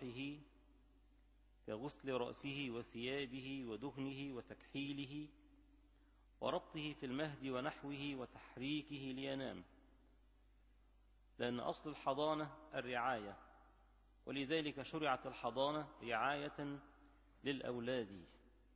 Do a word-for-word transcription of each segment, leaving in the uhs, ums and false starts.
روحه كغسل رأسه وثيابه ودهنه وتكحيله وربطه في المهد ونحوه وتحريكه لينام، لأن أصل الحضانة الرعاية، ولذلك شرعت الحضانة رعاية للأولاد.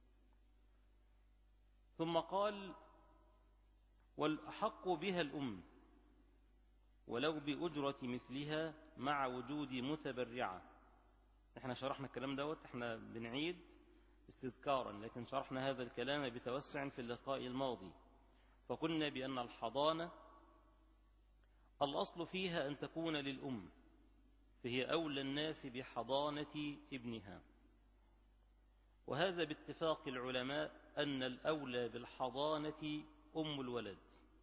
ثم قال: والأحق بها الأم ولو بأجرة مثلها مع وجود متبرعة. احنا شرحنا الكلام دوت، احنا بنعيد استذكارا، لكن شرحنا هذا الكلام بتوسع في اللقاء الماضي، فقلنا بأن الحضانة الأصل فيها أن تكون للأم، فهي أولى الناس بحضانة ابنها، وهذا باتفاق العلماء أن الأولى بالحضانة أم الولد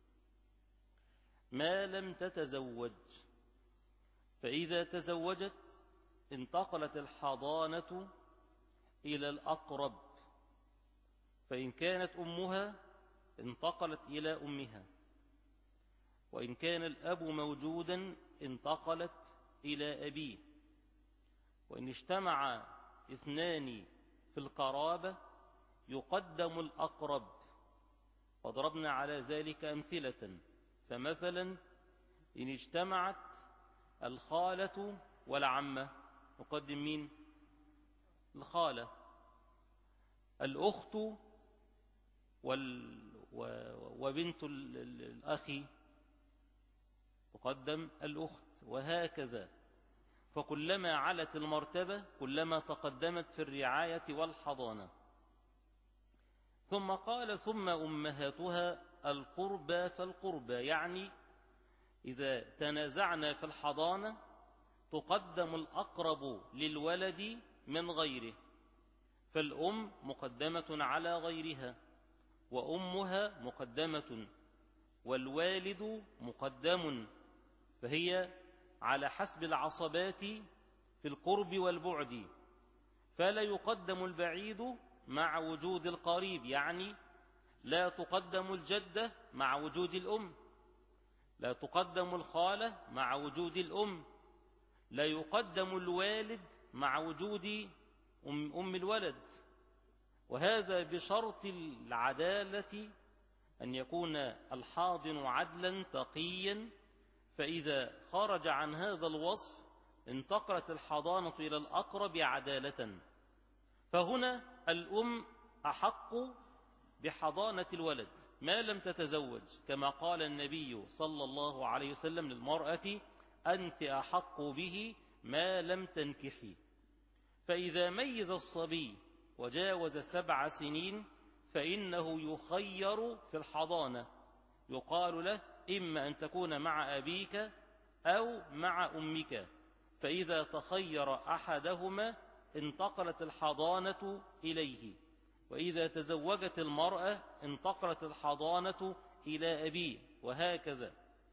ما لم تتزوج، فإذا تزوجت انتقلت الحضانة إلى الأقرب، فإن كانت أمها انتقلت إلى أمها، وإن كان الأب موجودا انتقلت إلى أبيه، وإن اجتمع اثنان في القرابة يقدم الأقرب، وضربنا على ذلك أمثلة. فمثلا إن اجتمعت الخالة والعمة نقدم مين؟ الخالة. الأخت وال... وبنت الأخ تقدم الأخت، وهكذا. فكلما علت المرتبة كلما تقدمت في الرعاية والحضانة. ثم قال: ثم أمهاتها القربى فالقربى، يعني إذا تنازعنا في الحضانة تقدم الأقرب للولد من غيره، فالأم مقدمة على غيرها، وأمها مقدمة، والوالد مقدم، فهي على حسب العصبات في القرب والبعد، فلا يقدم البعيد مع وجود القريب، يعني لا تقدم الجدة مع وجود الأم، لا تقدم الخالة مع وجود الأم، لا يقدم الوالد مع وجود أم, أم الولد، وهذا بشرط العدالة، أن يكون الحاضن عدلا تقيا، فإذا خرج عن هذا الوصف انتقلت الحضانة إلى الأقرب عدالة. فهنا الأم أحق بحضانة الولد ما لم تتزوج، كما قال النبي صلى الله عليه وسلم للمرأة: أنت أحق به ما لم تنكحي. فإذا ميز الصبي وجاوز سبع سنين فإنه يخير في الحضانة، يقال له: إما أن تكون مع أبيك أو مع أمك، فإذا تخير أحدهما انتقلت الحضانة إليه، وإذا تزوجت المرأة انتقلت الحضانة إلى أبيه، وهكذا.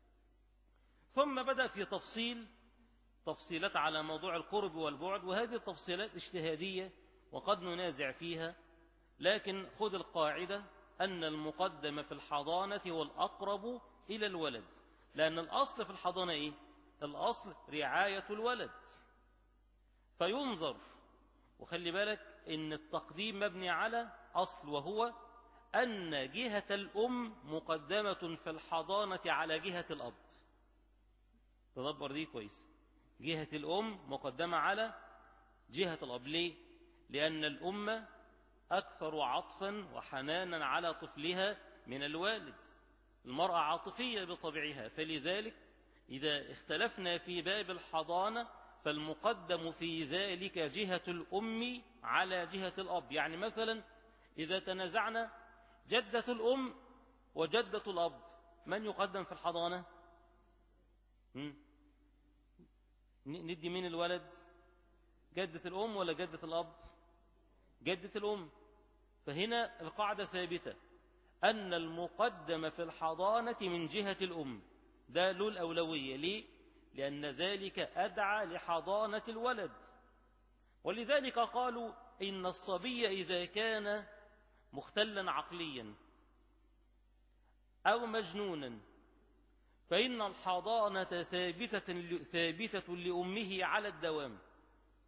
ثم بدأ في تفصيل تفصيلات على موضوع القرب والبعد، وهذه التفصيلات اجتهادية وقد ننازع فيها، لكن خذ القاعدة أن المقدم في الحضانة هو الأقرب إلى الولد، لأن الأصل في الحضانة إيه؟ الأصل رعاية الولد، فينظر. وخلي بالك إن التقديم مبني على أصل، وهو أن جهة الأم مقدمة في الحضانة على جهة الأب. تدبر دي كويس، جهة الأم مقدمة على جهة الأب. ليه؟ لأن الأم أكثر عطفا وحنانا على طفلها من الوالد، المرأة عاطفية بطبعها، فلذلك إذا اختلفنا في باب الحضانة فالمقدم في ذلك جهة الأم على جهة الأب. يعني مثلا إذا تنازعنا جدة الأم وجدة الأب، من يقدم في الحضانة؟ ندي من الولد؟ جدة الأم ولا جدة الأب؟ جدة الأم. فهنا القاعدة ثابتة أن المقدم في الحضانة من جهة الأم، ده له الأولوية. ليه؟ لأن ذلك أدعى لحضانة الولد. ولذلك قالوا إن الصبي إذا كان مختلا عقليا أو مجنونا فإن الحضانة ثابتة ثابتة لأمه على الدوام.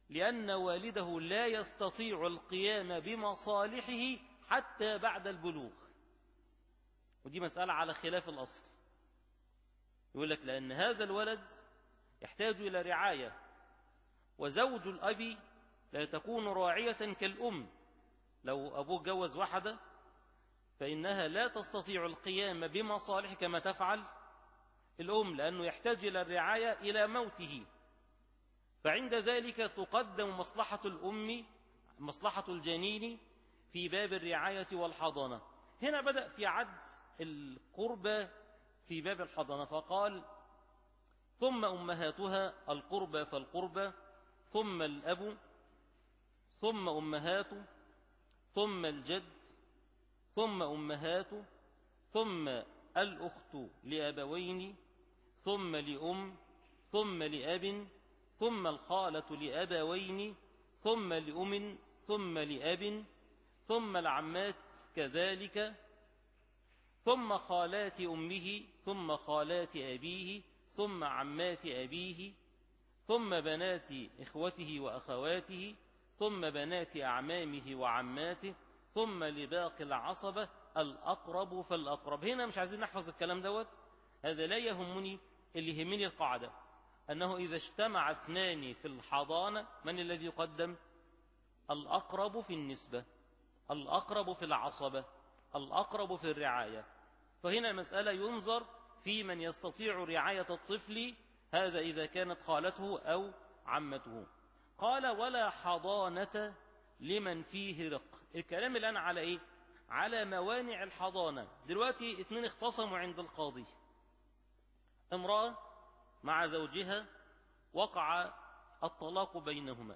لأن والده لا يستطيع القيام بمصالحه حتى بعد البلوغ. ودي مسألة على خلاف الأصل. يقول لك لأن هذا الولد يحتاج إلى رعاية، وزوج الأب لا تكون راعية كالأم. لو أبوه جوز واحدة فإنها لا تستطيع القيام بمصالح كما تفعل الأم، لأنه يحتاج إلى الرعاية إلى موته. فعند ذلك تقدم مصلحة الأم، مصلحة الجنين في باب الرعاية والحضانة. هنا بدأ في عد القربى في باب الحضانة، فقال ثم أمهاتها القربى فالقربى، ثم الأب، ثم أمهاته، ثم الجد، ثم أمهاته، ثم الأخت لأبوين، ثم لأم، ثم لأب، ثم الخالة لأبوين، ثم لأم، ثم لأب، ثم العمات كذلك، ثم خالات أمه، ثم خالات أبيه، ثم عمات أبيه، ثم بنات إخوته وأخواته، ثم بنات أعمامه وعماته، ثم لباقي العصبة الأقرب فالأقرب. هنا مش عايزين نحفظ الكلام دوت، هذا لا يهمني. اللي يهمني القاعدة أنه إذا اجتمع اثنان في الحضانة من الذي يقدم؟ الأقرب في النسبة، الأقرب في العصبة، الأقرب في الرعاية. فهنا المسألة ينظر في من يستطيع رعاية الطفل، هذا إذا كانت خالته أو عمته. قال ولا حضانة لمن فيه رق. الكلام الآن على إيه؟ على موانع الحضانة. دلوقتي اثنين اختصموا عند القاضي، امرأة مع زوجها وقع الطلاق بينهما،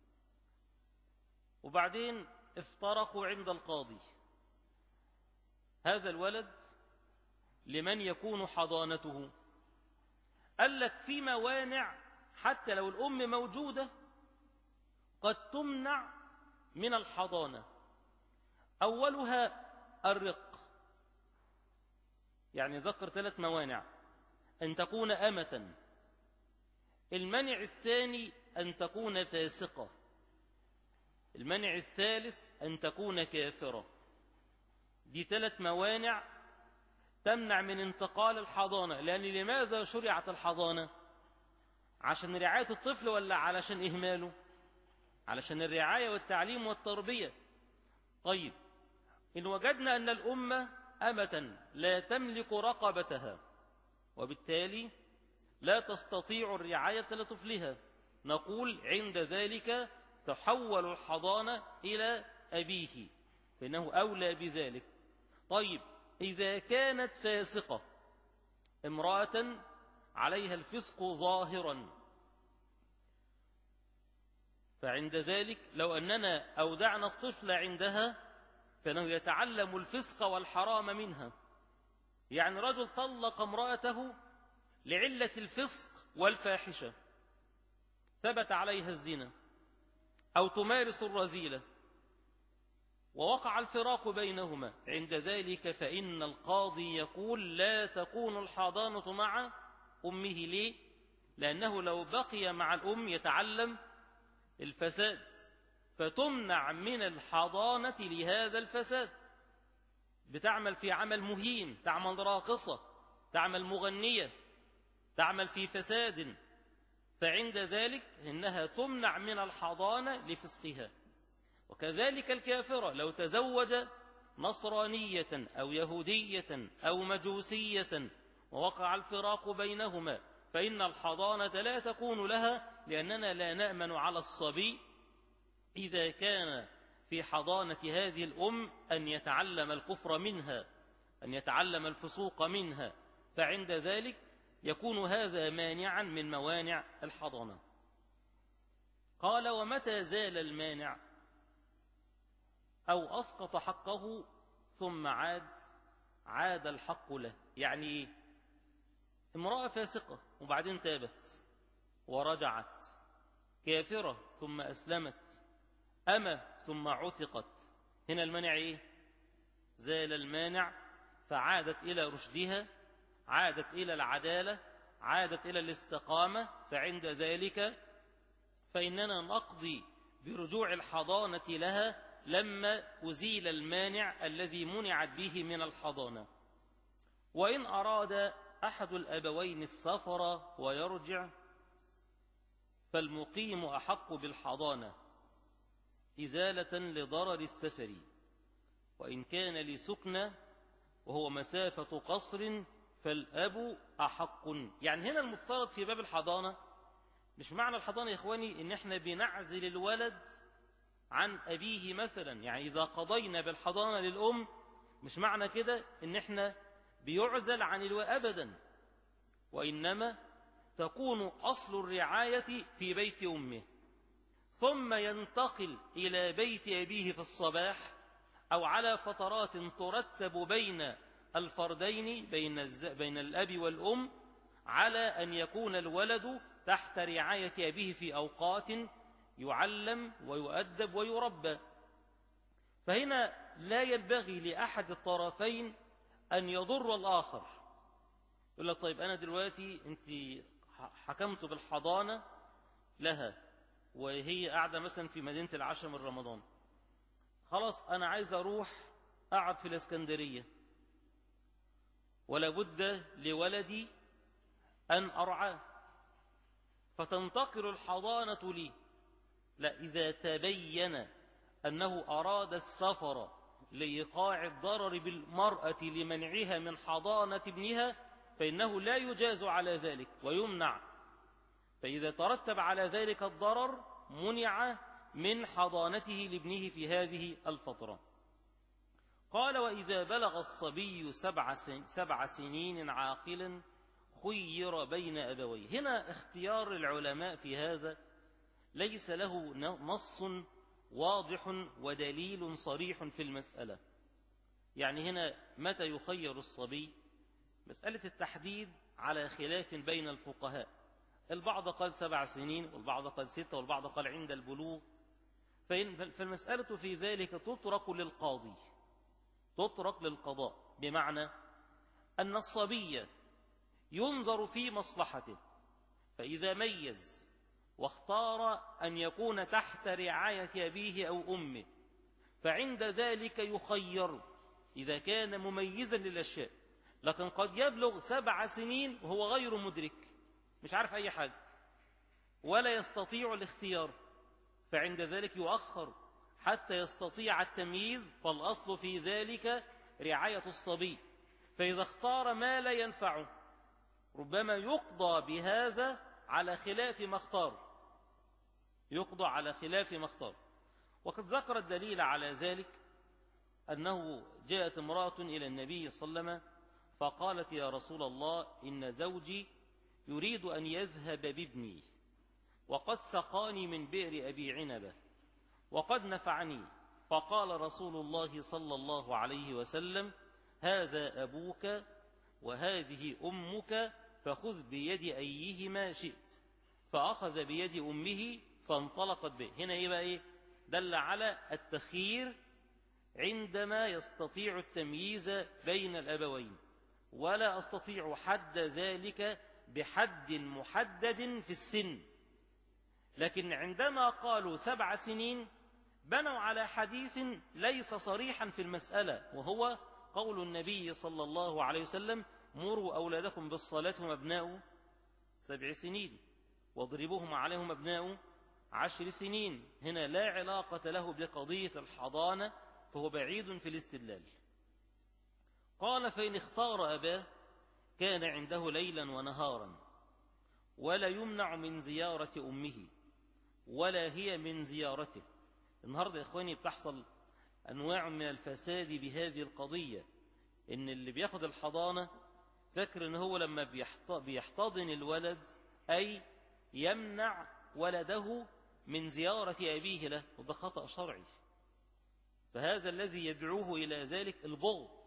وبعدين افترقوا عند القاضي. هذا الولد لمن يكون حضانته؟ قال لك في موانع حتى لو الأم موجودة قد تمنع من الحضانة. أولها الرق، يعني ذكر ثلاث موانع: أن تكون أمة، المنع الثاني أن تكون فاسقة، المنع الثالث أن تكون كافرة. دي ثلاث موانع تمنع من انتقال الحضانة. لأن لماذا شرعت الحضانة؟ عشان رعاية الطفل ولا علشان إهماله؟ علشان الرعاية والتعليم والتربية. طيب، إن وجدنا أن الأمة أمة لا تملك رقبتها وبالتالي لا تستطيع الرعاية لطفلها، نقول عند ذلك تحول الحضانة إلى أبيه، فإنه أولى بذلك. طيب، إذا كانت فاسقة، امرأة عليها الفسق ظاهرا، فعند ذلك لو أننا أودعنا الطفل عندها فإنه يتعلم الفسق والحرام منها. يعني رجل طلق امرأته لعلة الفسق والفاحشة، ثبت عليها الزنا أو تمارس الرذيلة ووقع الفراق بينهما، عند ذلك فإن القاضي يقول لا تكون الحضانة مع أمه. ليه؟ لأنه لو بقي مع الأم يتعلم الفساد، فتمنع من الحضانة لهذا الفساد. بتعمل في عمل مهين، تعمل راقصة، تعمل مغنية، تعمل في فساد، فعند ذلك إنها تمنع من الحضانة لفسقها. وكذلك الكافرة لو تزوج نصرانية أو يهودية أو مجوسية ووقع الفراق بينهما فإن الحضانة لا تكون لها، لأننا لا نأمن على الصبي إذا كان في حضانة هذه الأم أن يتعلم الكفر منها، أن يتعلم الفسوق منها، فعند ذلك يكون هذا مانعا من موانع الحضانة. قال ومتى زال المانع أو أسقط حقه ثم عاد عاد الحق له. يعني إيه؟ امرأة فاسقة وبعدين تابت ورجعت، كافرة ثم أسلمت، أمة ثم عتقت، هنا المانع إيه؟ زال المانع فعادت إلى رشدها، عادت إلى العدالة، عادت إلى الاستقامة، فعند ذلك فإننا نقضي برجوع الحضانة لها لما أزيل المانع الذي منعت به من الحضانة. وإن أراد أحد الأبوين السفر ويرجع فالمقيم أحق بالحضانة إزالة لضرر السفر، وإن كان لسكنى وهو مسافة قصر فالأب أحق. يعني هنا المفترض في باب الحضانة، مش معنى الحضانة يا إخواني إن إحنا بنعزل الولد عن أبيه مثلا، يعني إذا قضينا بالحضانة للأم مش معنى كده إن إحنا بيعزل عن الولد أبدا، وإنما تكون أصل الرعاية في بيت أمه، ثم ينتقل إلى بيت أبيه في الصباح أو على فترات ترتب بين الفردين بين, بين الأب والأم على أن يكون الولد تحت رعاية أبيه في أوقات يعلم ويؤدب ويربى. فهنا لا ينبغي لأحد الطرفين أن يضر الآخر. يقول لك طيب أنا دلوقتي أنت حكمت بالحضانة لها وهي قاعدة مثلا في مدينة العاشر من رمضان، خلاص أنا عايز أروح أقعد في الإسكندرية ولا بد لولدي أن أرعاه، فتنتقل الحضانة لي. لا، إذا تبين أنه أراد السفر لإيقاع الضرر بالمرأة لمنعها من حضانة ابنها فإنه لا يجاز على ذلك ويمنع، فإذا ترتب على ذلك الضرر منع من حضانته لابنه في هذه الفترة. قال وإذا بلغ الصبي سبع, سن سبع سنين عاقلا خير بين أبويه. هنا اختيار العلماء في هذا ليس له نص واضح ودليل صريح في المسألة. يعني هنا متى يخير الصبي؟ مسألة التحديد على خلاف بين الفقهاء، البعض قال سبع سنين والبعض قال ستة والبعض قال عند البلوغ، فالمسألة في ذلك تترك للقاضي، تترك للقضاء، بمعنى أن الصبي ينظر في مصلحته، فإذا ميز واختار أن يكون تحت رعاية أبيه أو أمه فعند ذلك يخير إذا كان مميزا للأشياء. لكن قد يبلغ سبع سنين وهو غير مدرك، مش عارف أي حاجة ولا يستطيع الاختيار، فعند ذلك يؤخر حتى يستطيع التمييز، فالأصل في ذلك رعاية الصبي. فإذا اختار ما لا ينفعه ربما يقضى بهذا على خلاف ما اختار، يقضى على خلاف ما اختار. وقد ذكر الدليل على ذلك أنه جاءت امرأة إلى النبي صلى الله عليه وسلم فقالت يا رسول الله إن زوجي يريد أن يذهب بابني وقد سقاني من بئر أبي عنبة وقد نفعني، فقال رسول الله صلى الله عليه وسلم هذا أبوك وهذه أمك فخذ بيد أيهما شئت، فأخذ بيد أمه فانطلقت به. هنا إيه بقى إيه؟ دل على التخيير عندما يستطيع التمييز بين الأبوين، ولا أستطيع حد ذلك بحد محدد في السن. لكن عندما قالوا سبع سنين بنوا على حديث ليس صريحا في المسألة، وهو قول النبي صلى الله عليه وسلم مروا أولادكم بالصلاة هم أبناء سبع سنين واضربوهم عليهم أبناء عشر سنين. هنا لا علاقة له بقضية الحضانة، فهو بعيد في الاستدلال. قال فإن اختار أباه كان عنده ليلا ونهارا ولا يمنع من زيارة أمه ولا هي من زيارته. النهاردة يا إخواني بتحصل أنواع من الفساد بهذه القضية، إن اللي بياخد الحضانة فكر إن هو لما بيحتضن الولد أي يمنع ولده من زيارة أبيه له، وده خطأ شرعي. فهذا الذي يدعوه إلى ذلك البغض.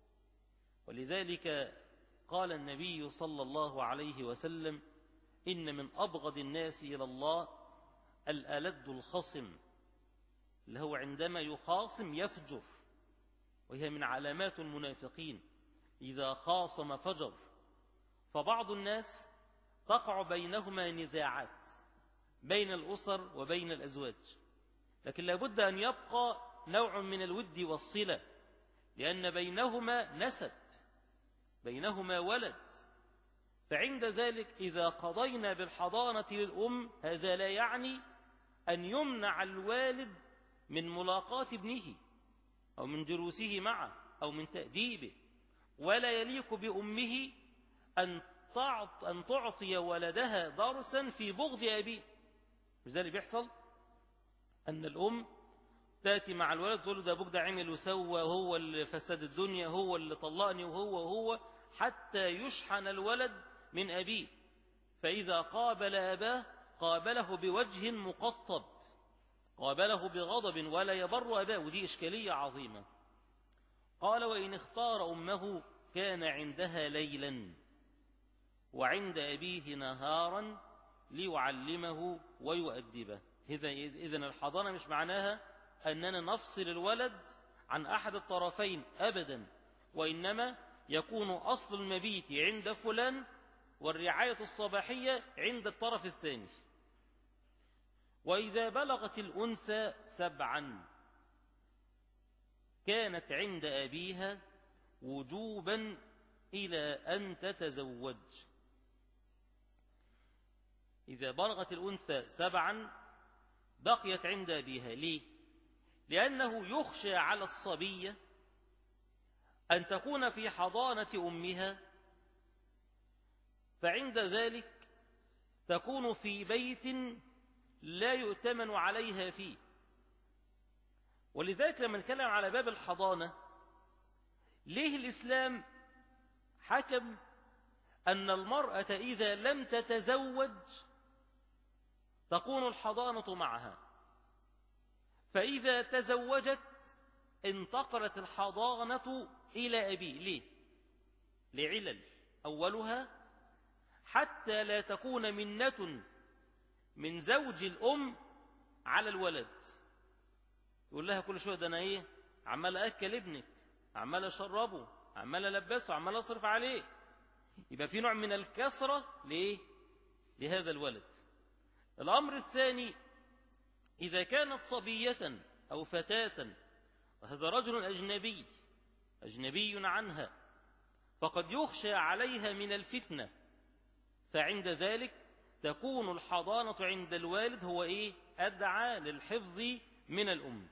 ولذلك قال النبي صلى الله عليه وسلم إن من أبغض الناس إلى الله الألد الخصم، اللي هو عندما يخاصم يفجر، وهي من علامات المنافقين إذا خاصم فجر. فبعض الناس تقع بينهما نزاعات بين الأسر وبين الأزواج، لكن لابد أن يبقى نوع من الود والصلة، لأن بينهما نسب، بينهما ولد. فعند ذلك إذا قضينا بالحضانة للأم هذا لا يعني أن يمنع الوالد من ملاقاة ابنه أو من جلوسه معه أو من تأديبه، ولا يليق بأمه أن أن تعطي ولدها درسا في بغض أبيه. مش ده اللي بيحصل؟ أن الأم تأتي مع الولد تقول له ده أبوك ده عمل وسوى، هو اللي فسد الدنيا، هو اللي طلقني، وهو وهو حتى يشحن الولد من أبيه، فإذا قابل أباه قابله بوجه مقطب، قابله بغضب ولا يبر أباه، ودي إشكالية عظيمة. قال وإن اختار أمه كان عندها ليلا وعند أبيه نهارا ليعلمه ويؤدبه. إذن الحضانة مش معناها أننا نفصل الولد عن أحد الطرفين أبدا، وإنما يكون أصل المبيت عند فلان والرعاية الصباحية عند الطرف الثاني. وإذا بلغت الأنثى سبعا كانت عند أبيها وجوبا إلى أن تتزوج. إذا بلغت الأنثى سبعا بقيت عند أبيها. ليه؟ لأنه يخشى على الصبية أن تكون في حضانة أمها، فعند ذلك تكون في بيت لا يؤتمن عليها فيه. ولذلك لما نتكلم على باب الحضانة، ليه الإسلام حكم أن المرأة إذا لم تتزوج تكون الحضانة معها، فإذا تزوجت انتقلت الحضانة إلى أبيه؟ ليه؟ لعلل. أولها حتى لا تكون منة من زوج الأم على الولد، يقول لها كل شوية ده أنا إيه عمال أكل ابنك، عمال أشربه، عمال ألبسه، عمال أصرف عليه، يبقى في نوع من الكسرة ليه؟ لهذا الولد. الأمر الثاني إذا كانت صبية أو فتاة وهذا رجل أجنبي أجنبي عنها، فقد يخشى عليها من الفتنة، فعند ذلك تكون الحضانة عند الوالد هو إيه؟ أدعى للحفظ من الأم.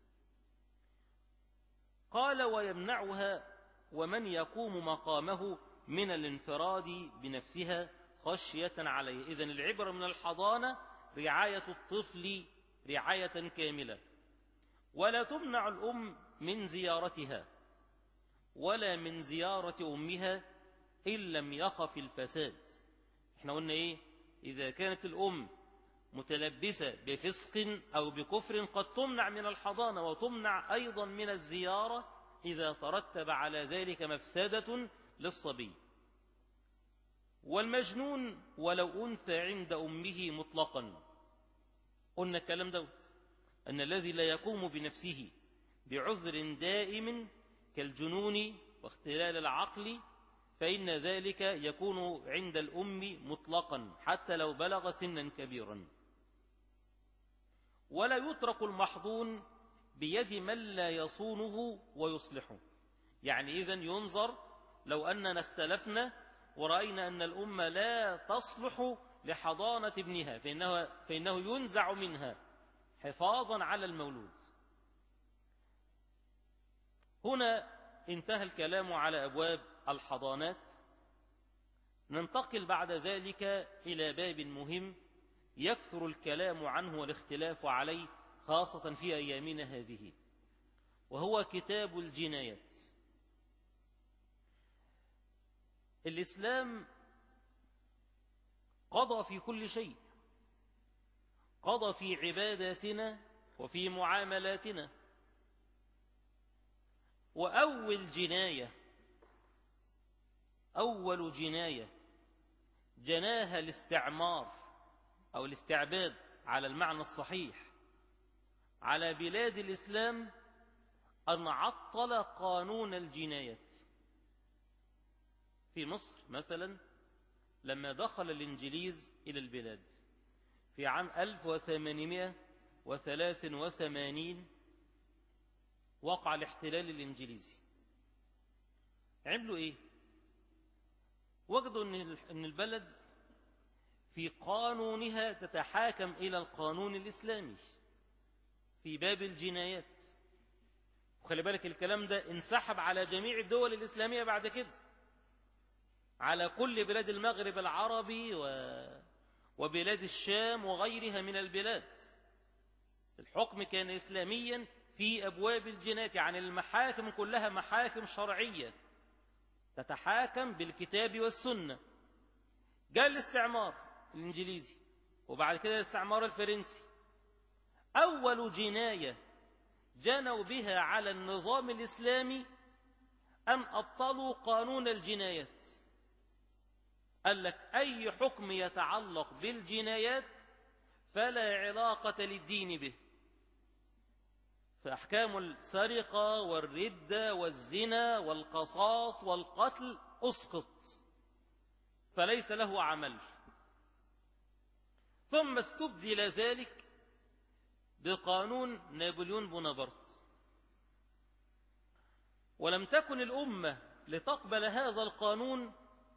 قال ويمنعها ومن يقوم مقامه من الانفراد بنفسها خشية عليه. إذن العبرة من الحضانة رعاية الطفل رعاية كاملة، ولا تمنع الأم من زيارتها ولا من زيارة أمها إن لم يخف الفساد. احنا قلنا إيه؟ إذا كانت الأم متلبسة بفسق أو بكفر قد تمنع من الحضانة وتمنع أيضا من الزيارة إذا ترتب على ذلك مفسدة للصبي. والمجنون ولو أنثى عند أمه مطلقا، قلنا الكلام دوت أن الذي لا يقوم بنفسه بعذر دائم كالجنون واختلال العقل فإن ذلك يكون عند الأم مطلقا حتى لو بلغ سنا كبيرا. ولا يترك المحضون بيد من لا يصونه ويصلحه. يعني إذن ينظر لو أننا اختلفنا ورأينا أن الأم لا تصلح لحضانة ابنها فإنه, فإنه ينزع منها حفاظا على المولود. هنا انتهى الكلام على أبواب الحضانات. ننتقل بعد ذلك إلى باب مهم يكثر الكلام عنه والاختلاف عليه خاصة في أيامنا هذه، وهو كتاب الجنايات. الإسلام قضى في كل شيء، قضى في عباداتنا وفي معاملاتنا. وأول جناية أول جناية جناها الاستعمار أو الاستعباد على المعنى الصحيح على بلاد الإسلام أن عطل قانون الجنايات. في مصر مثلا لما دخل الإنجليز إلى البلاد في عام ألف وثمانمائة وثلاثة وثمانين وقع الاحتلال الإنجليزي. عملوا إيه؟ وجدوا أن البلد في قانونها تتحاكم إلى القانون الإسلامي في باب الجنايات. وخلي بالك الكلام ده انسحب على جميع الدول الإسلامية بعد كده، على كل بلاد المغرب العربي و... وبلاد الشام وغيرها من البلاد. الحكم كان إسلاميا في أبواب الجنايات، يعني المحاكم كلها محاكم شرعية تتحاكم بالكتاب والسنة. جاء الاستعمار الإنجليزي وبعد كده الاستعمار الفرنسي، أول جناية جنوا بها على النظام الإسلامي أن أبطلوا قانون الجنايات. قال لك أي حكم يتعلق بالجنايات فلا علاقة للدين به، فأحكام السرقة والردة والزنا والقصاص والقتل أسقط، فليس له عمل. ثم استبدل ذلك بقانون نابليون بونابرت، ولم تكن الأمة لتقبل هذا القانون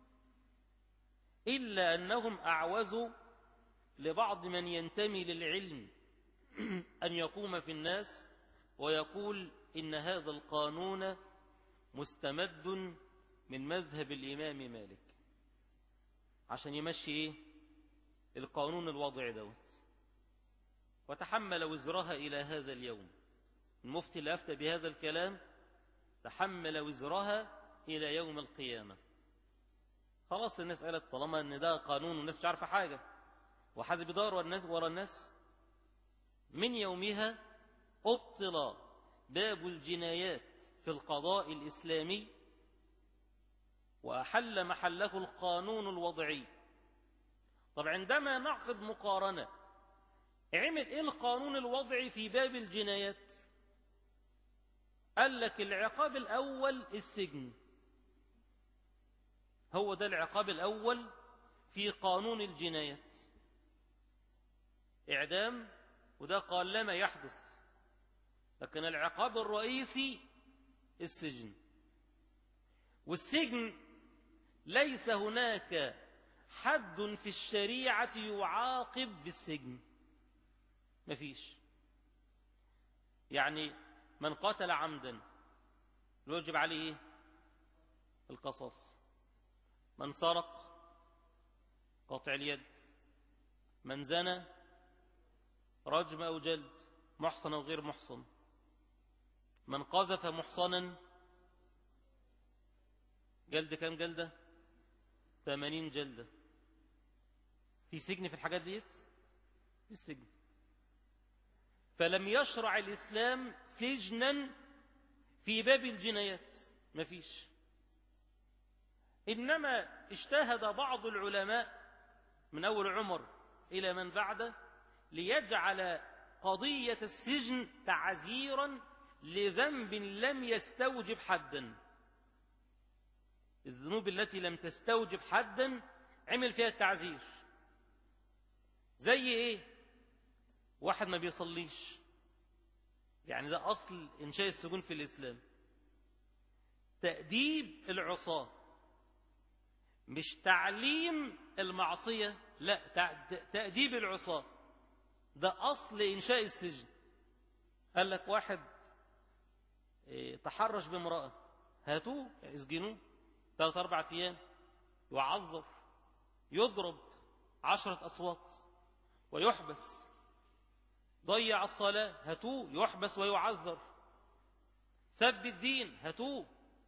إلا أنهم أعوزوا لبعض من ينتمي للعلم أن يقوم في الناس ويقول إن هذا القانون مستمد من مذهب الإمام مالك، عشان يمشي إيه؟ القانون الوضعي دوت، وتحمل وزرها إلى هذا اليوم. المفتي اللي أفتى بهذا الكلام تحمل وزرها إلى يوم القيامة. خلاص الناس قالت طالما أن ده قانون والناس مش عارفة حاجة وحد بيدور ورا الناس ورا الناس. من يومها أبطل باب الجنايات في القضاء الإسلامي وأحل محله القانون الوضعي. طب عندما نعقد مقارنة، عمل إيه القانون الوضعي في باب الجنايات؟ قال لك العقاب الأول السجن، هو ده العقاب الأول في قانون الجنايات، إعدام، وده قلما يحدث. لكن العقاب الرئيسي السجن، والسجن ليس هناك حد في الشريعة يعاقب بالسجن، مفيش. يعني من قتل عمدا يوجب عليه إيه؟ القصاص. من سرق قطع اليد. من زنى رجم أو جلد، محصن أو غير محصن. من قذف محصنا جلد كام جلدة؟ ثمانين جلدة. في سجن في الحاجات ديت؟ في السجن. فلم يشرع الإسلام سجنا في باب الجنايات، ما فيش. إنما اجتهد بعض العلماء من أول عمر إلى من بعده ليجعل قضية السجن تعزيرا لذنب لم يستوجب حدا. الذنوب التي لم تستوجب حدا عمل فيها التعزير. زي إيه؟ واحد ما بيصليش، يعني ده أصل إنشاء السجون في الإسلام. تأديب العصاة، مش تعليم المعصية، لا، تأديب العصاة، ده أصل إنشاء السجن. قال لك واحد تحرش بامرأة، هاتوه اسجنوه ثلاث أربعة أيام، يعذر، يضرب عشرة أصوات ويحبس. ضيع الصلاة، هاتوه يحبس ويعذر. سب الدين، هاتوه.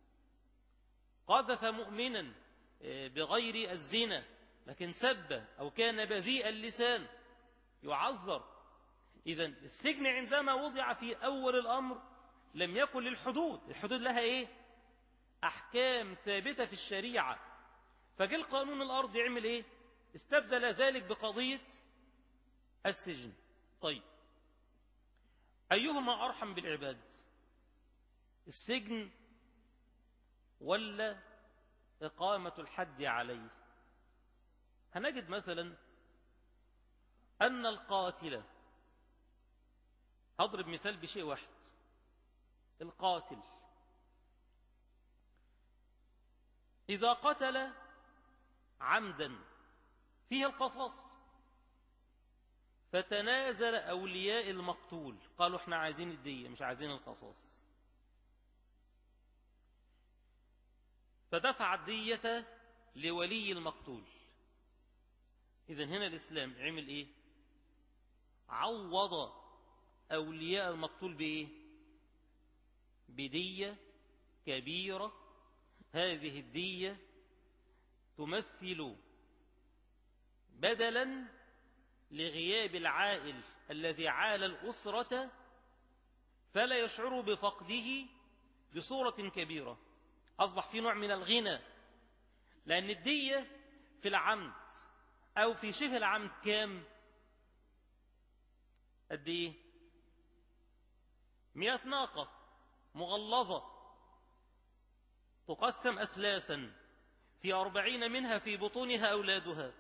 قذف مؤمنا بغير الزنا لكن سب أو كان بذيء اللسان، يعذر. إذن السجن عندما وضع في أول الأمر لم يكن للحدود، الحدود لها إيه؟ أحكام ثابتة في الشريعة. فجاء القانون الأرضي يعمل إيه؟ استبدل ذلك بقضية السجن. طيب، أيهما أرحم بالعباد؟ السجن ولا إقامة الحد عليه؟ هنجد مثلا أن القاتل، هضرب مثال بشيء واحد، القاتل إذا قتل عمدا فيه القصاص، فتنازل أولياء المقتول قالوا احنا عايزين الدية مش عايزين القصاص، فدفع الدية لولي المقتول. إذن هنا الإسلام عمل إيه؟ عوض أولياء المقتول بإيه؟ بدية كبيرة. هذه الدية تمثل بدلا لغياب العائل الذي عال الأسرة فلا يشعر بفقده بصورة كبيرة. أصبح في نوع من الغنى، لأن الدية في العمد أو في شبه العمد كام؟ قد إيه؟ مئة ناقة مغلظة تقسم أثلاثا، في أربعين منها في بطونها أولادها،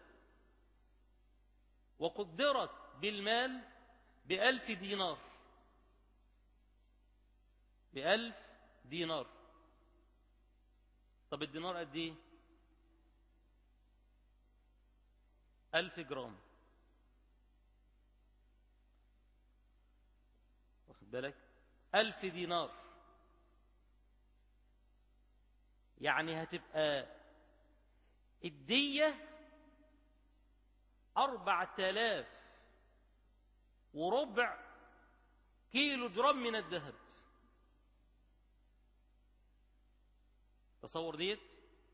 وقدرت بالمال بألف دينار، بألف دينار. طب الدينار قد إيه؟ ألف جرام، واخد بالك؟ ألف دينار يعني هتبقى الدية أربعة آلاف وربع كيلو جرام من الذهب. تصور ديت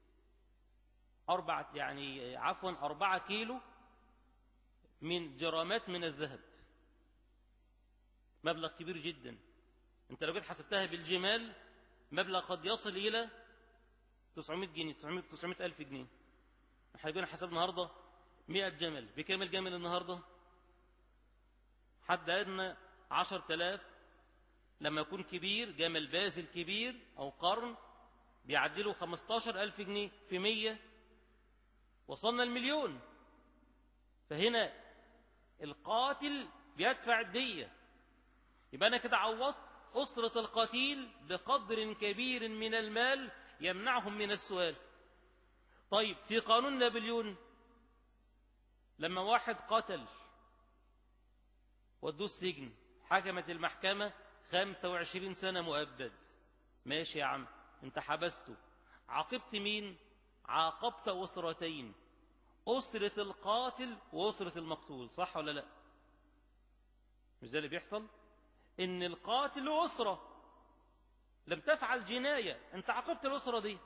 أربعة يعني عفوا أربعة كيلو من جرامات من الذهب، مبلغ كبير جدا. انت لو جيت حسبتها بالجمال مبلغ قد يصل إلى تسعمائة جنيه، تسعمائة ألف جنيه. احنا جينا حسب النهارده مئة جمل، بكام الجمل النهارده؟ حد أدنى عشرة آلاف، لما يكون كبير جمل باذل كبير أو قرن بيعدله خمسة عشر ألف جنيه، في مية وصلنا المليون. فهنا القاتل بيدفع الدية، يبقى أنا كده عوضت أسرة القتيل بقدر كبير من المال يمنعهم من السؤال. طيب في قانون نابليون لما واحد قتل ودوه السجن، حكمت المحكمة خمسة وعشرين سنة مؤبد، ماشي يا عم انت حبسته، عاقبت مين؟ عاقبت أسرتين، أسرة القاتل وأسرة المقتول، صح ولا لا؟ مش ده اللي بيحصل؟ إن القاتل أسرة لم تفعل جناية، أنت عاقبت الأسرة دي،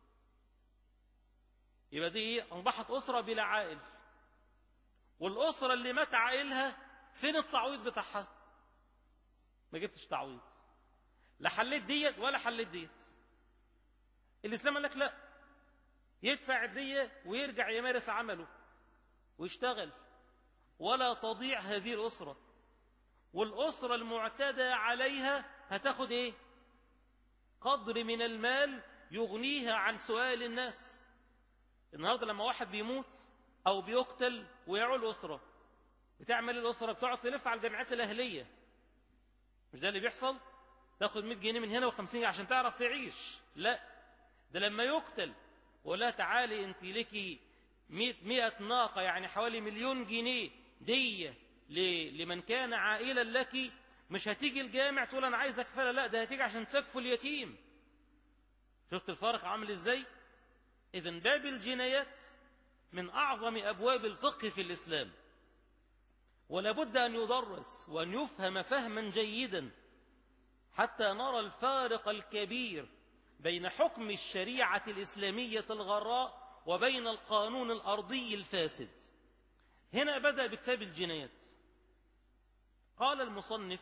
يبقى دي إيه؟ أصبحت أسرة بلا عائل. والأسرة اللي مات عائلها فين التعويض بتاعها؟ ما جبتش تعويض، لا حليت ديت ولا حليت ديت. الإسلام قال لك لا، يدفع الدية ويرجع يمارس عمله ويشتغل، ولا تضيع هذه الأسرة. والأسرة المعتدى عليها هتاخد إيه؟ قدر من المال يغنيها عن سؤال الناس. النهاردة لما واحد بيموت أو بيقتل ويعول أسرة، بتعمل الأسرة بتقعد تلف على الجمعيات الأهلية، مش ده اللي بيحصل؟ تاخد مئة جنيه من هنا وخمسين جنيه عشان تعرف تعيش. لا، ده لما يقتل ولا تعالي انت لك مئة ناقة يعني حوالي مليون جنيه دية لمن كان عائلا لك، مش هتيجي الجامع تقول أنا عايز أكفلها، لا ده هتيجي عشان تكفل اليتيم. شفت الفرق عامل إزاي؟ إذن باب الجنايات من أعظم أبواب الفقه في الإسلام، ولا بد أن يدرس وأن يفهم فهما جيدا حتى نرى الفارق الكبير بين حكم الشريعة الإسلامية الغراء وبين القانون الأرضي الفاسد. هنا بدأ بكتاب الجنايات. قال المصنف: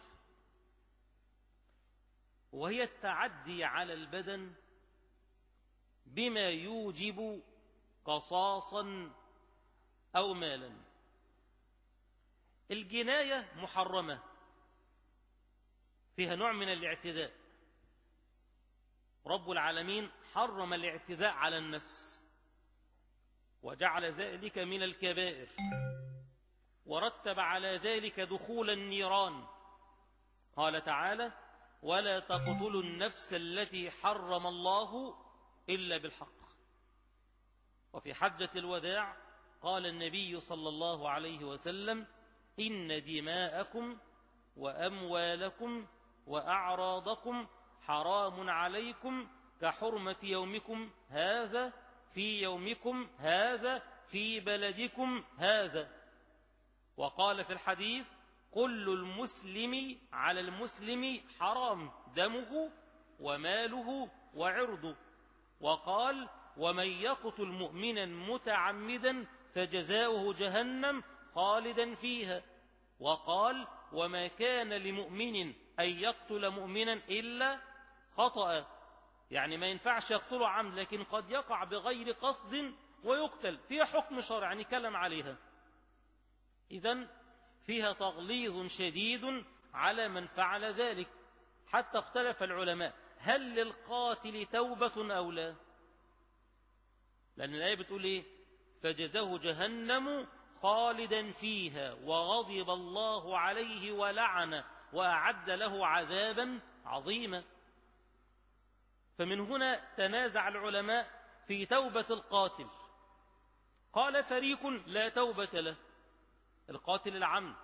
وهي التعدي على البدن بما يوجب قصاصا أو مالا. الجناية محرمة، فيها نوع من الاعتداء. رب العالمين حرم الاعتداء على النفس وجعل ذلك من الكبائر. ورتب على ذلك دخول النيران. قال تعالى: ولا تقتلوا النفس التي حرم الله إلا بالحق. وفي حجة الوداع قال النبي صلى الله عليه وسلم: إن دماءكم وأموالكم وأعراضكم حرام عليكم كحرمة يومكم هذا في يومكم هذا في بلدكم هذا. وقال في الحديث: كل المسلم على المسلم حرام دمه وماله وعرضه. وقال: ومن يقتل مؤمنا متعمدا فجزاؤه جهنم خالدا فيها. وقال: وما كان لمؤمن أن يقتل مؤمنا إلا خطأ، يعني ما ينفعش يقتله عمد، لكن قد يقع بغير قصد ويقتل، فيها حكم شرعي نتكلم عليها. إذن فيها تغليظ شديد على من فعل ذلك، حتى اختلف العلماء هل للقاتل توبة أو لا؟ لأن الآية بتقول إيه؟ فجزاه جهنم خالدا فيها وغضب الله عليه ولعنه وأعد له عذابا عظيما. فمن هنا تنازع العلماء في توبة القاتل. قال فريق: لا توبة له، القاتل العمد.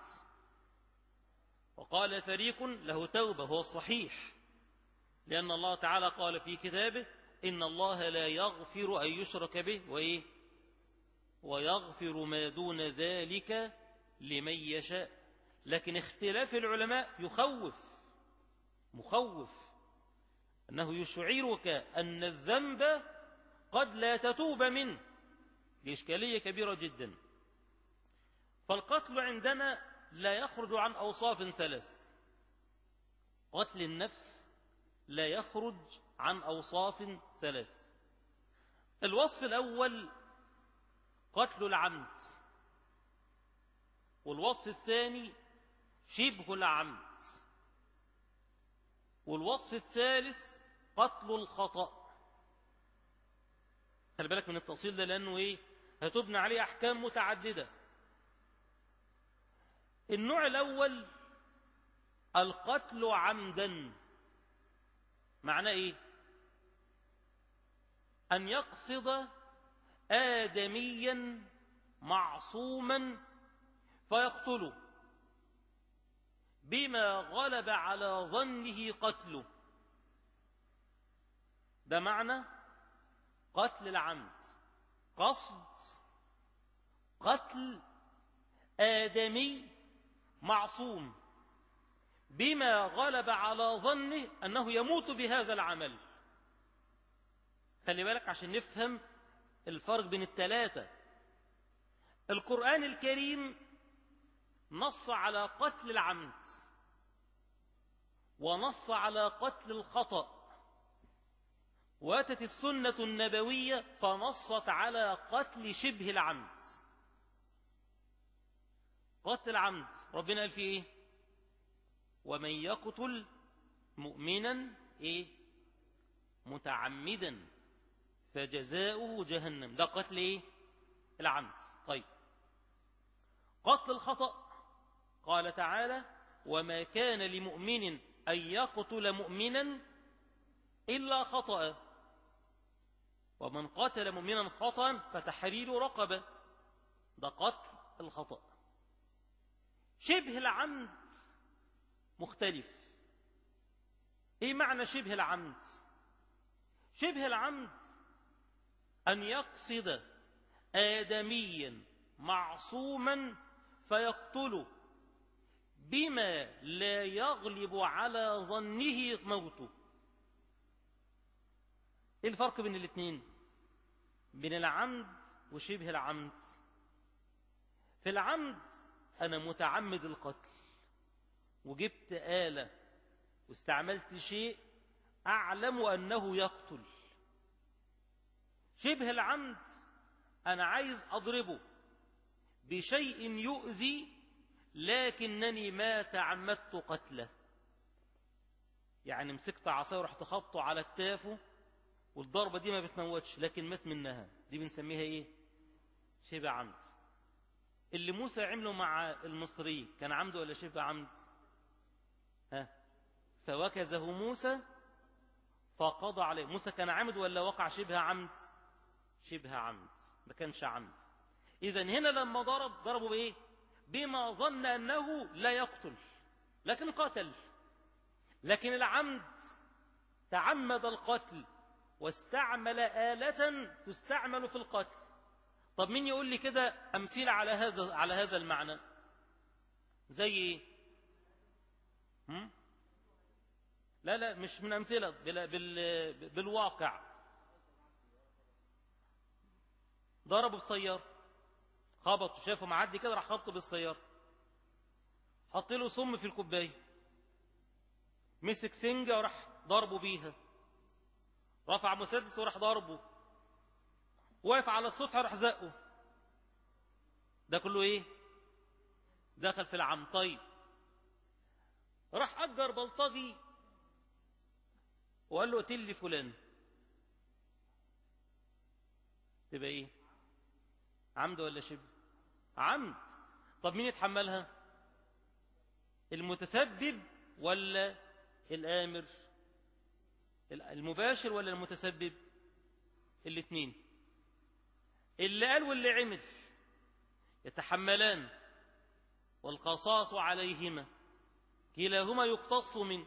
وقال فريق: له توبة، هو الصحيح، لأن الله تعالى قال في كتابه: إن الله لا يغفر أن يشرك به وإيه؟ ويغفر ما دون ذلك لمن يشاء. لكن اختلاف العلماء يخوف، مخوف، أنه يشعرك أن الذنب قد لا تتوب منه. دي إشكالية كبيرة جدا. فالقتل عندنا لا يخرج عن أوصاف ثلاث. قتل النفس لا يخرج عن أوصاف ثلاث. الوصف الأول قتل العمد، والوصف الثاني شبه العمد، والوصف الثالث قتل الخطأ. خلي بالك من التفصيل ده، لأنه إيه؟ هتبنى عليه أحكام متعددة. النوع الأول القتل عمدا. معناه إيه؟ أن يقصد آدميا معصوما فيقتله بما غلب على ظنه قتله. ده معنى قتل العمد، قصد قتل آدمي معصوم بما غلب على ظنه أنه يموت بهذا العمل. خلي بالك عشان نفهم الفرق بين الثلاثة. القرآن الكريم نص على قتل العمد ونص على قتل الخطأ، واتت السنة النبوية فنصت على قتل شبه العمد. قتل العمد ربنا قال فيه إيه؟ ومن يقتل مؤمنا إيه؟ متعمدا فجزاؤه جهنم. ده قتل إيه؟ العمد. طيب، قتل الخطأ قال تعالى: وما كان لمؤمن أن يقتل مؤمنا إلا خطأ، ومن قتل مؤمنا خطأ فتحرير رقبة. ده قتل الخطأ. شبه العمد مختلف. إيه معنى شبه العمد؟ شبه العمد أن يقصد آدميا معصوما فيقتله بما لا يغلب على ظنه موته. إيه الفرق بين الاثنين؟ بين العمد وشبه العمد. في العمد أنا متعمد القتل وجبت آلة واستعملت شيء أعلم أنه يقتل. شبه العمد أنا عايز أضربه بشيء يؤذي لكنني ما تعمدت قتله. يعني مسكت عصاية ورحت خبطه على كتافه والضربة دي ما بتموتش لكن مات منها. دي بنسميها إيه؟ شبه عمد. اللي موسى عمله مع المصري كان عمد ولا شبه عمد؟ ها، فوكزه موسى فقضى عليه. موسى كان عمد ولا وقع شبه عمد؟ شبه عمد، ما كانش عمد. إذن هنا لما ضرب ضربوا بإيه؟ بما ظن أنه لا يقتل لكن قتل. لكن العمد تعمد القتل واستعمل آلة تستعمل في القتل. طب مين يقول لي كده أمثلة على هذا على هذا المعنى؟ زي إيه؟ هم؟ لا لا مش من أمثلة، بال... بال... بالواقع. ضربوا بالسيارة، خبطوا، شافوا معدي كده راح خبطوا بالسيارة، حط له سم في الكوباية، مسك سنجة وراح ضربوا بيها، رفع مسدس وراح ضربه، واقف على السطح راح زقه. ده كله ايه؟ دخل في العم. طيب راح أجر بلطجي وقال له قتل لي فلان، تبقى ايه؟ عمد ولا شبه؟ عمد. طب مين يتحملها؟ المتسبب ولا الآمر؟ المباشر ولا المتسبب؟ الاثنين. اللي قال واللي عمل يتحملان، والقصاص عليهما، كلاهما يقتص منه.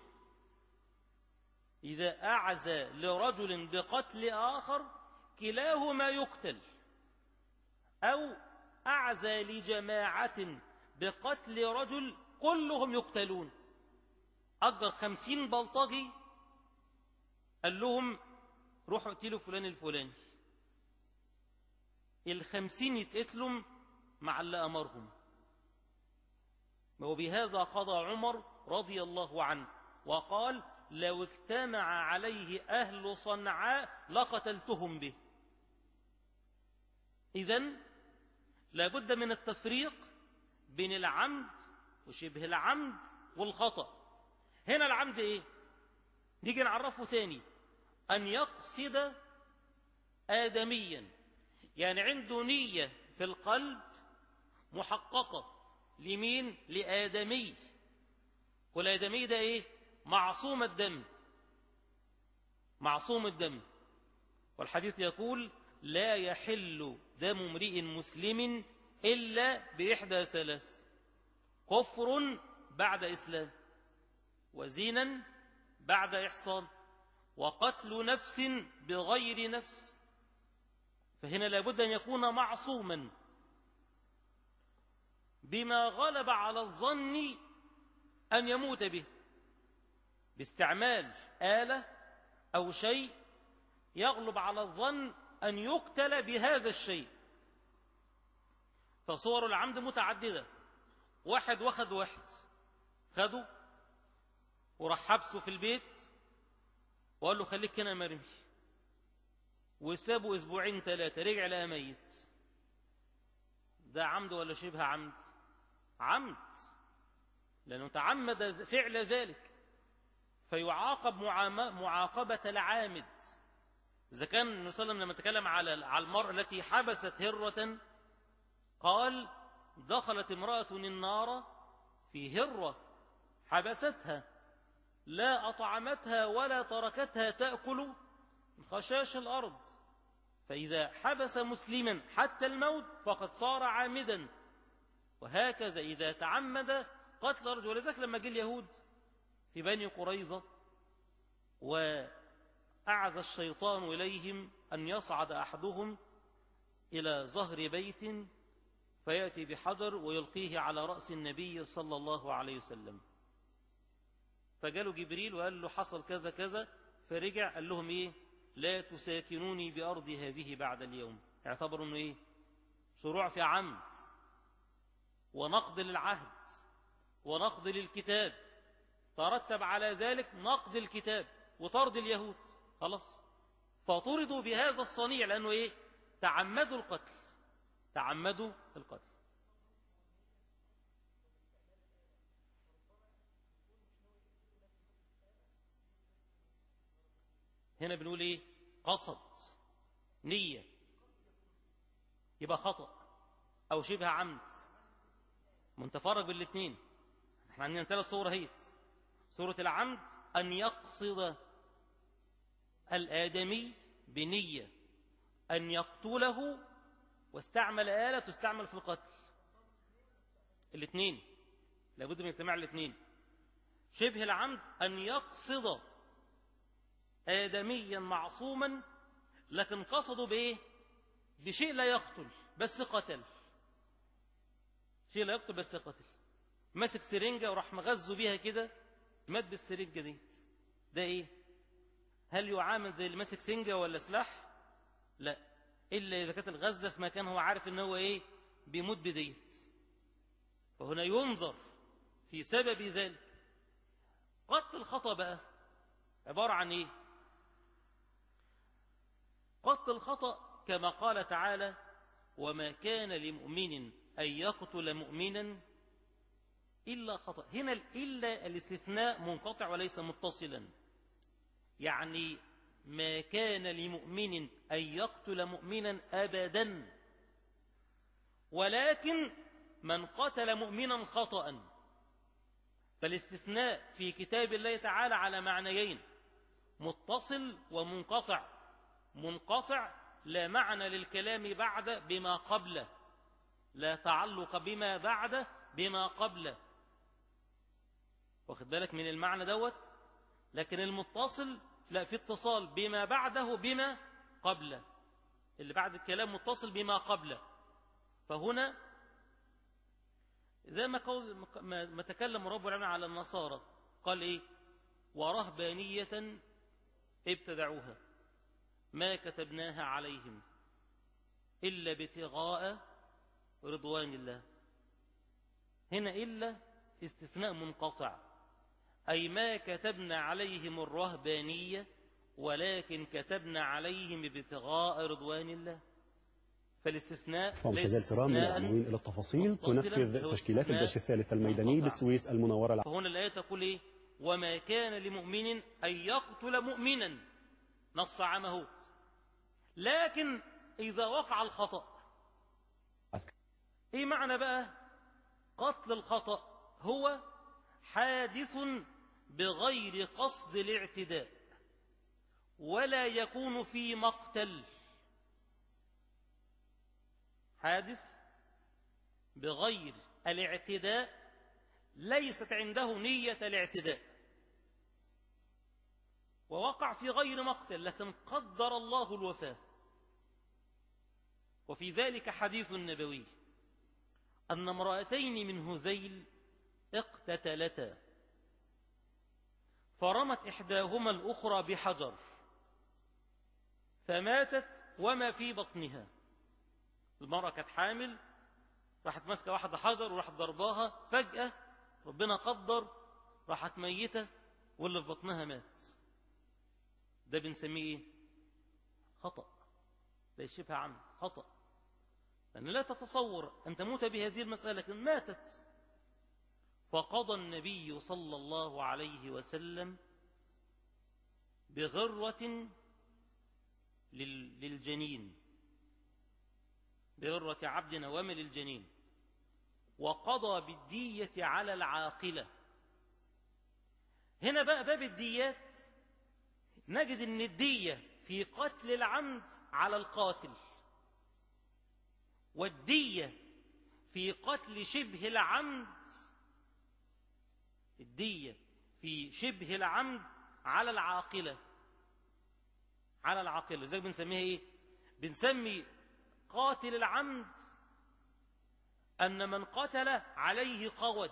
إذا أعزى لرجل بقتل آخر كلاهما يقتل، أو أعزى لجماعة بقتل رجل كلهم يقتلون. أجر خمسين بلطجي قال لهم روحوا اقتلوا فلان الفلاني، الخمسين يتقتلوا مع اللي أمرهم. وبهذا قضى عمر رضي الله عنه وقال لو اجتمع عليه أهل صنعاء لقتلتهم به. إذن لابد من التفريق بين العمد وشبه العمد والخطأ. هنا العمد إيه؟ نيجي نعرفه تاني، أن يقصد آدميا، يعني عنده نية في القلب محققة. لمين؟ لآدمي. والآدمي ده إيه؟ معصوم الدم، معصوم الدم. والحديث يقول لا يحل دم امرئ مسلم إلا بإحدى ثلاث: كفر بعد إسلام، وزنا بعد إحصان، وقتل نفس بغير نفس. فهنا لابد أن يكون معصوما بما غلب على الظن أن يموت به، باستعمال آلة أو شيء يغلب على الظن أن يقتل بهذا الشيء. فصور العمد متعددة. واحد واخد واحد، خده وراح حبسه في البيت وقال له خليك هنا مرمي، وسابه أسبوعين ثلاثة، رجع لقى ميت. ده عمد ولا شبه عمد؟ عمد، لأنه تعمد فعل ذلك، فيعاقب معاقبة العامد. إذا كان النبي صلى الله عليه وسلم لما تكلم على على المرأة التي حبست هرة قال دخلت امرأة النار في هرة حبستها، لا أطعمتها ولا تركتها تأكل من خشاش الأرض. فإذا حبس مسلما حتى الموت فقد صار عامدا. وهكذا إذا تعمد قتل رجل. ولذلك لما جاء اليهود في بني قريظة وأعز الشيطان إليهم أن يصعد أحدهم إلى ظهر بيت فيأتي بحجر ويلقيه على رأس النبي صلى الله عليه وسلم، فجاله جبريل وقال له حصل كذا كذا، فرجع قال لهم إيه؟ لا تساكنوني بأرض هذه بعد اليوم. اعتبروا أنه إيه؟ شروع في عمد ونقض للعهد ونقض للكتاب، ترتب على ذلك نقض الكتاب وطرد اليهود. خلاص، فطردوا بهذا الصنيع لأنه إيه؟ تعمدوا القتل، تعمدوا القتل. هنا بنقول إيه؟ قصد، نية، يبقى خطأ أو شبه عمد. منتفرق بالاثنين. احنا عندنا ثلاث صور اهيت. صورة العمد أن يقصد الآدمي بنية أن يقتله واستعمل آلة تستعمل في القتل. الاثنين لابد من اجتماع الاثنين. شبه العمد أن يقصد آدميا معصوما لكن قصده بإيه؟ بشيء لا يقتل بس قتل. شيء لا يقتل بس قتل. مسك سرنجة وراح مغزه بيها كده مات بالسرنجة دي. ده إيه؟ هل يعامل زي اللي ماسك سنجة ولا سلاح؟ لا، إلا إذا كانت الغزة في مكان هو عارف إن هو إيه؟ بيموت بديت. فهنا ينظر في سبب ذلك. قتل الخطأ بقى عبارة عن إيه؟ قتل الخطأ كما قال تعالى: وما كان لمؤمن أن يقتل مؤمنا إلا خطأ. هنا إلا الاستثناء منقطع وليس متصلا، يعني ما كان لمؤمن أن يقتل مؤمنا أبدا، ولكن من قتل مؤمنا خطأ. فالاستثناء في كتاب الله تعالى على معنيين: متصل ومنقطع. منقطع لا معنى للكلام بعد بما قبله، لا تعلق بما بعده بما قبله، واخد بالك من المعنى دوت. لكن المتصل لا، في اتصال بما بعده بما قبله، اللي بعد الكلام متصل بما قبله. فهنا زي ما, قول ما تكلم رب العالمين على النصارى قال إيه؟ ورهبانية ابتدعوها ما كتبناها عليهم إلا ابتغاء رضوان الله. هنا إلا استثناء منقطع، أي ما كتبنا عليهم الرهبانية ولكن كتبنا عليهم ابتغاء رضوان الله. فالاستثناء مشاهدينا الكرام من العناوين إلى التفاصيل تنفذ تشكيلات الجيش الثالث الميداني بالسويس المنورة. فهنا الآية تقول إيه؟ وما كان لمؤمن أن يقتل مؤمنا، نص عمهوت. لكن إذا وقع الخطأ، إيه معنى بقى قتل الخطأ؟ هو حادث بغير قصد الاعتداء ولا يكون في مقتل. حادث بغير الاعتداء ليست عنده نية الاعتداء، ووقع في غير مقتل لكن قدر الله الوفاة. وفي ذلك حديث نبوي أن امرأتين من هذيل اقتتلتا، فرمت إحداهما الأخرى بحجر فماتت وما في بطنها. المرأة كانت حامل، راحت ماسكة واحدة حجر وراحت ضرباها، فجأة ربنا قدر راحت ميتة واللي في بطنها مات. ده بنسميه إيه؟ خطأ، ده شبه عمد، خطأ. لأن لا تتصور أن تموت بهذه المسألة لكن ماتت. فقضى النبي صلى الله عليه وسلم بغرة للجنين، بغرة عبد نوام للجنين، وقضى بالدية على العاقلة. هنا بقى باب الديات نجد أن الدية في قتل العمد على القاتل، والدية في قتل شبه العمد، الدية في شبه العمد على العاقلة، على العاقلة. زي بنسميها إيه؟ بنسمي قاتل العمد أن من قتل عليه قود.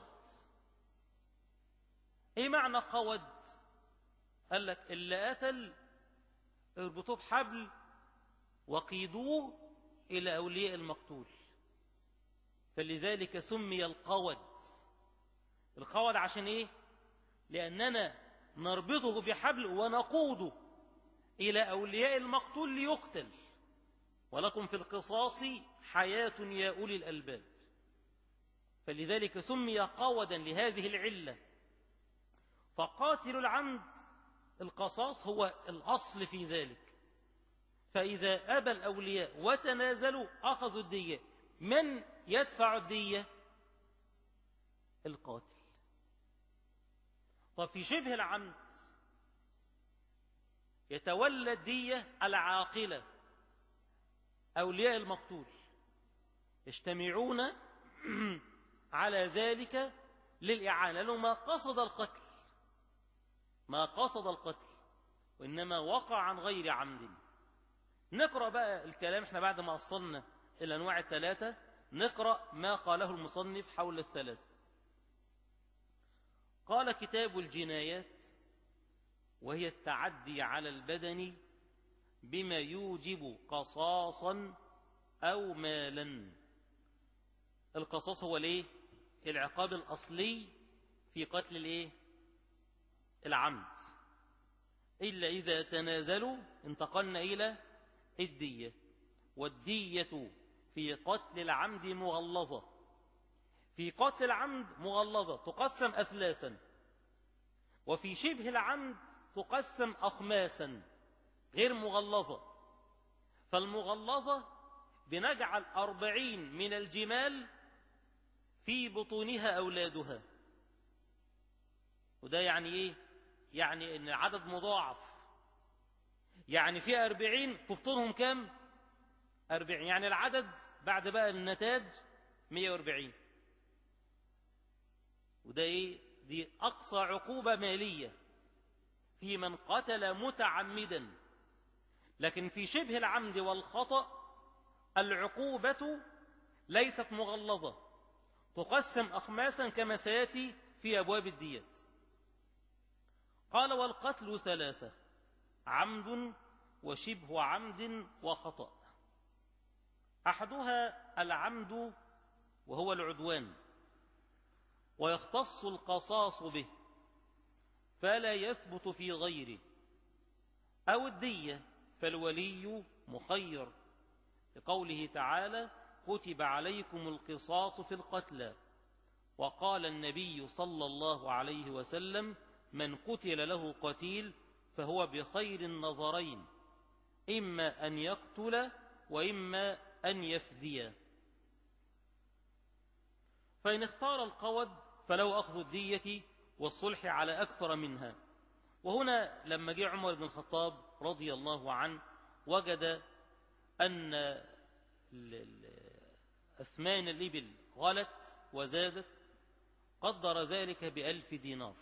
إيه معنى قود؟ قال لك اللي قتل اربطوه بحبل وقيدوه إلى أولياء المقتول، فلذلك سمي القود. القود عشان إيه؟ لأننا نربطه بحبل ونقوده إلى أولياء المقتول ليقتل، ولكم في القصاص حياة يا أولي الألباب. فلذلك سمي قودا لهذه العلة. فقاتل العمد القصاص هو الأصل في ذلك. فإذا أبى الأولياء وتنازلوا أخذوا الدية. من يدفع الدية؟ القاتل. طب في شبه العمد يتولى الدية العاقلة، أولياء المقتول يجتمعون على ذلك للإعانة، لأنه ما قصد القتل، ما قصد القتل وإنما وقع عن غير عمد. نقرأ بقى الكلام، احنا بعد ما أصلنا الأنواع الثلاثة نقرأ ما قاله المصنف حول الثلاث. قال: كتاب الجنايات، وهي التعدي على البدن بما يوجب قصاصا أو مالا. القصاص هو الايه؟ العقاب الأصلي في قتل الايه؟ العمد، إلا إذا تنازلوا انتقلنا إلى الدية. والدية في قتل العمد مغلظة، في قتل العمد مغلظة تقسم أثلاثا، وفي شبه العمد تقسم أخماسا غير مغلظة. فالمغلظة بنجعل أربعين من الجمال في بطونها أولادها. وده يعني إيه؟ يعني إن عدد مضاعف، يعني في أربعين في بطونهم كام؟ أربعين، يعني العدد بعد بقى النتاج مئة وأربعين. وده إيه؟ دي أقصى عقوبة مالية في من قتل متعمدا. لكن في شبه العمد والخطأ العقوبة ليست مغلظة، تقسم أخماسا كما سيأتي في أبواب الديات. قال: والقتل ثلاثة: عمد وشبه عمد وخطأ. أحدها العمد وهو العدوان، ويختص القصاص به فلا يثبت في غيره، أو الدية فالولي مخير، لقوله تعالى: كتب عليكم القصاص في القتلى. وقال النبي صلى الله عليه وسلم: من قتل له قتيل فهو بخير النظرين، إما أن يقتل وإما أن يفدي. فإن اختار القود فلو أخذ الدية والصلح على أكثر منها. وهنا لما جاء عمر بن الخطاب رضي الله عنه وجد أن أثمان الإبل غلت وزادت، قدر ذلك بألف دينار،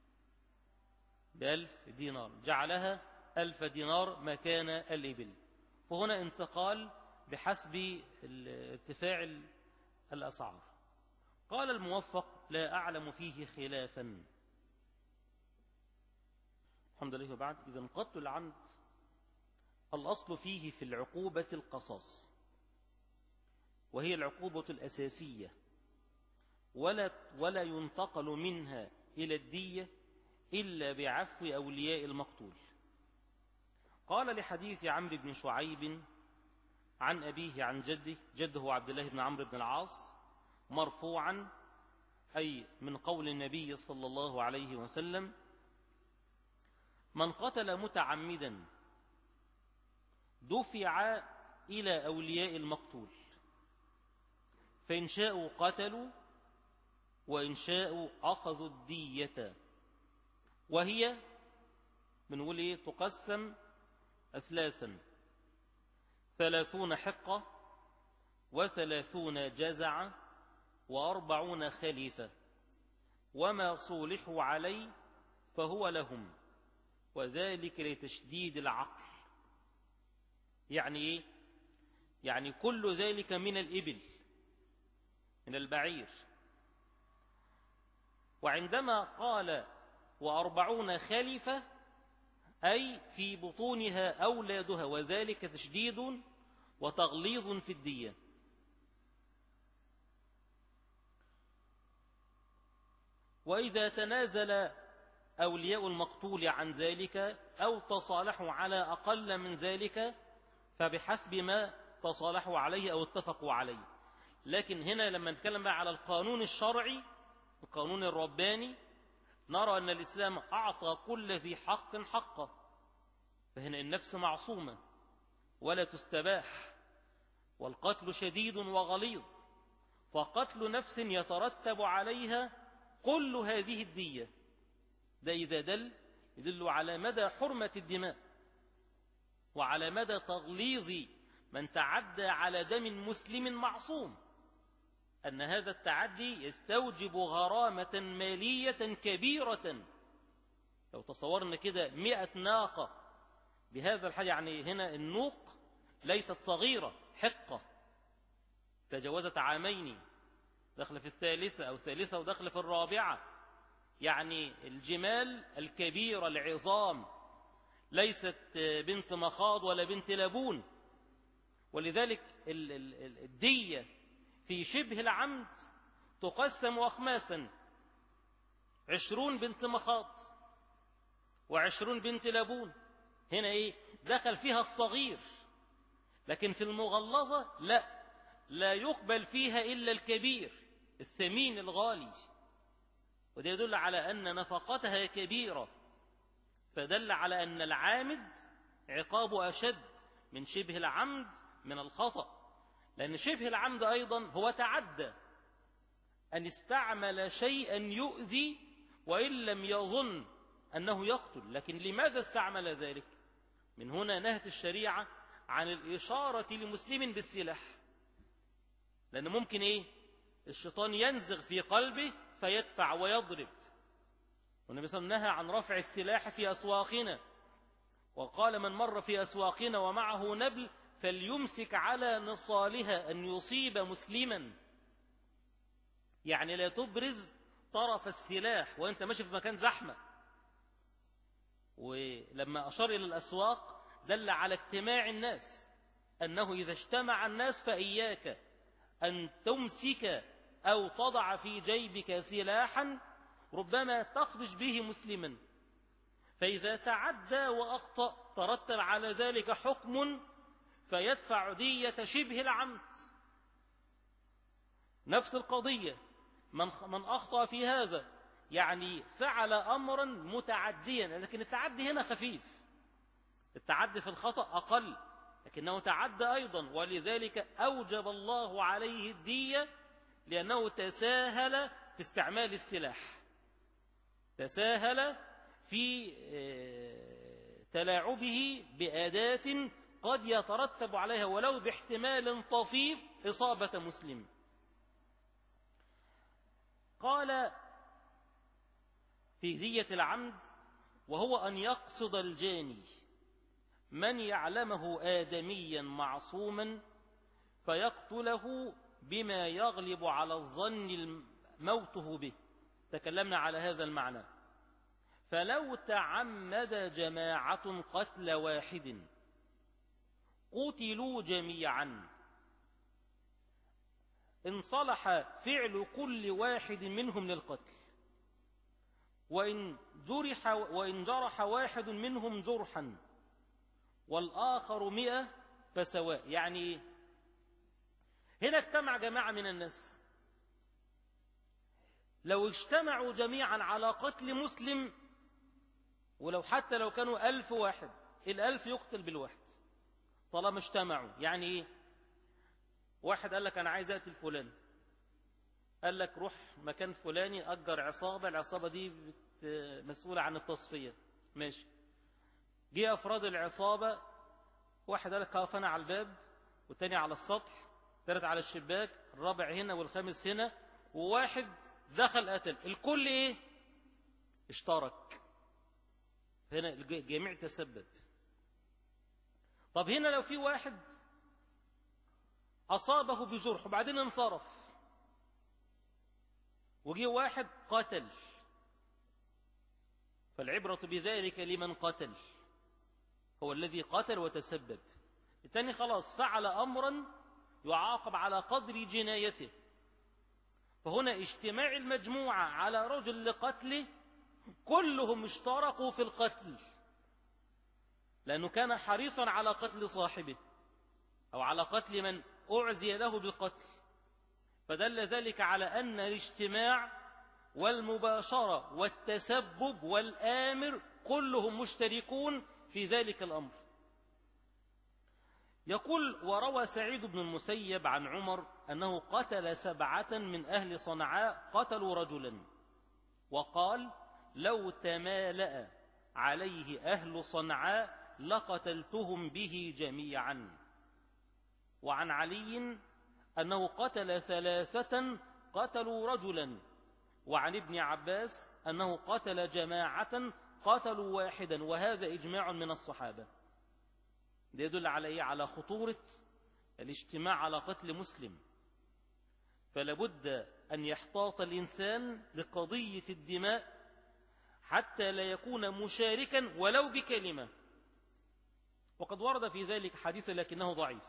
بألف دينار جعلها ألف دينار مكان الإبل. وهنا انتقال بحسب ارتفاع الأسعار. قال الموفق: لا أعلم فيه خلافا. الحمد لله. وبعد: إذا قتل العمد الأصل فيه في العقوبة القصاص، وهي العقوبة الأساسية، ولا, ولا ينتقل منها إلى الدية إلا بعفو أولياء المقتول. قال: لحديث عمرو بن شعيب عن أبيه عن جده، جده عبد الله بن عمرو بن العاص، مرفوعا، أي من قول النبي صلى الله عليه وسلم: من قتل متعمدا دفع إلى أولياء المقتول، فإن شاءوا قتلوا وإن شاءوا أخذوا الدية. وهي بنقول إيه؟ تقسم أثلاثا: ثلاثون حقة، وثلاثون جزعة، وأربعون خليفة، وما صولحوا عليه فهو لهم، وذلك لتشديد العقل. يعني إيه؟ يعني كل ذلك من الإبل، من البعير. وعندما قال وأربعون خليفة أي في بطونها أولادها، وذلك تشديد وتغليظ في الدية. وإذا تنازل أولياء المقتول عن ذلك أو تصالحوا على أقل من ذلك فبحسب ما تصالحوا عليه أو اتفقوا عليه. لكن هنا لما نتكلم بقى على القانون الشرعي، القانون الرباني، نرى أن الإسلام أعطى كل ذي حق حقه. فهنا النفس معصومة ولا تستباح، والقتل شديد وغليظ، فقتل نفس يترتب عليها كل هذه الدية. ده إذا دل يدل على مدى حرمة الدماء وعلى مدى تغليظ من تعدى على دم مسلم معصوم، أن هذا التعدي يستوجب غرامة مالية كبيرة. لو تصورنا كده مئة ناقة بهذا الحال، يعني هنا النوق ليست صغيرة، حقة تجاوزت عامين، دخل في الثالثة أو ثالثة ودخل في الرابعة، يعني الجمال الكبيرة العظام ليست بنت مخاض ولا بنت لبون. ولذلك الدية في شبه العمد تقسم أخماسا: عشرون بنت مخاض وعشرون بنت لبون. هنا إيه؟ دخل فيها الصغير، لكن في المغلظة لا لا يقبل فيها إلا الكبير الثمين الغالي، وده يدل على أن نفقتها كبيرة، فدل على أن العامد عقابه أشد من شبه العمد من الخطأ، لأن شبه العمد أيضا هو تعدى أن استعمل شيئا يؤذي وإن لم يظن أنه يقتل، لكن لماذا استعمل ذلك؟ من هنا نهت الشريعة عن الإشارة لمسلم بالسلاح، لأن ممكن إيه؟ الشيطان ينزغ في قلبه فيدفع ويضرب. والنبي صلى الله عليه وسلم نهى عن رفع السلاح في أسواقنا، وقال: من مر في أسواقنا ومعه نبل فليمسك على نصالها أن يصيب مسلما، يعني لا تبرز طرف السلاح وأنت ماشي في مكان زحمة. ولما أشار إلى الأسواق دل على اجتماع الناس، أنه إذا اجتمع الناس فإياك أن تمسك أو تضع في جيبك سلاحا ربما تخرج به مسلما، فإذا تعدى وأخطأ ترتب على ذلك حكم فيدفع دية شبه العمد. نفس القضية من من أخطأ في هذا، يعني فعل أمرا متعديا، لكن التعدي هنا خفيف، التعدي في الخطأ أقل، لكنه تعدى أيضا، ولذلك أوجب الله عليه الدية لأنه تساهل في استعمال السلاح، تساهل في تلاعبه بأداة قد يترتب عليها ولو باحتمال طفيف إصابة مسلم. قال في دية العمد: وهو أن يقصد الجاني من يعلمه آدميا معصوما فيقتله بما يغلب على الظن موته به. تكلمنا على هذا المعنى. فلو تعمد جماعة قتل واحد قتلوا جميعا، إن صلح فعل كل واحد منهم للقتل، وإن جرح, وإن جرح واحد منهم جرحا والآخر مئة فسواء. يعني هنا اجتمع جماعة من الناس، لو اجتمعوا جميعا على قتل مسلم، ولو حتى لو كانوا ألف واحد، الألف يقتل بالواحد طالما اجتمعوا. يعني ايه؟ واحد قال لك أنا عايز أقتل فلان، قال لك روح مكان فلاني أجر عصابة، العصابة دي مسؤولة عن التصفية، ماشي. جه أفراد العصابة، واحد قال لك هقف أنا على الباب، والتاني على السطح، الثالث على الشباك، الرابع هنا والخامس هنا، وواحد دخل قتل، الكل ايه؟ اشترك. هنا الجميع تسبب. طب هنا لو في واحد أصابه بجرح وبعدين انصرف، وجي واحد قتل، فالعبرة بذلك لمن قتل، هو الذي قتل وتسبب. الثاني خلاص فعل أمرا يعاقب على قدر جنايته. فهنا اجتماع المجموعة على رجل لقتله كلهم اشتركوا في القتل، لأنه كان حريصا على قتل صاحبه أو على قتل من أعزي له بالقتل، فدل ذلك على أن الاجتماع والمباشرة والتسبب والآمر كلهم مشتركون في ذلك الأمر. يقول: وروى سعيد بن المسيب عن عمر أنه قتل سبعة من أهل صنعاء قتلوا رجلا، وقال لو تمالأ عليه أهل صنعاء لقتلتهم به جميعا. وعن علي أنه قتل ثلاثة قتلوا رجلا. وعن ابن عباس أنه قتل جماعة قتلوا واحدا، وهذا إجماع من الصحابة. ده يدل على إيه؟ على خطورة الاجتماع على قتل مسلم. فلابد أن يحتاط الإنسان لقضية الدماء حتى لا يكون مشاركا ولو بكلمة. وقد ورد في ذلك حديث لكنه ضعيف،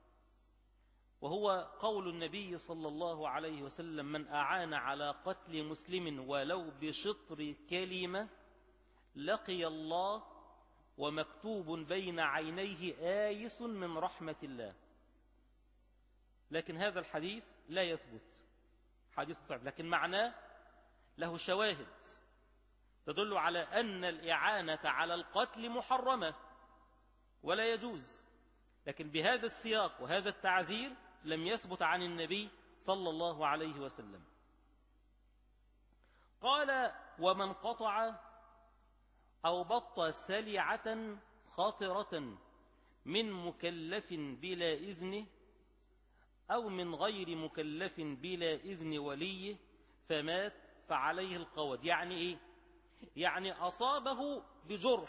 وهو قول النبي صلى الله عليه وسلم: من أعان على قتل مسلم ولو بشطر كلمة لقي الله ومكتوب بين عينيه آيس من رحمة الله. لكن هذا الحديث لا يثبت، حديث ضعيف، لكن معناه له شواهد تدل على أن الإعانة على القتل محرمة ولا يجوز، لكن بهذا السياق وهذا التعذير لم يثبت عن النبي صلى الله عليه وسلم. قال: ومن قطع أو بط سلعة خاطرة من مكلف بلا إذنه أو من غير مكلف بلا إذن وليه فمات فعليه القود. يعني إيه؟ يعني أصابه بجرح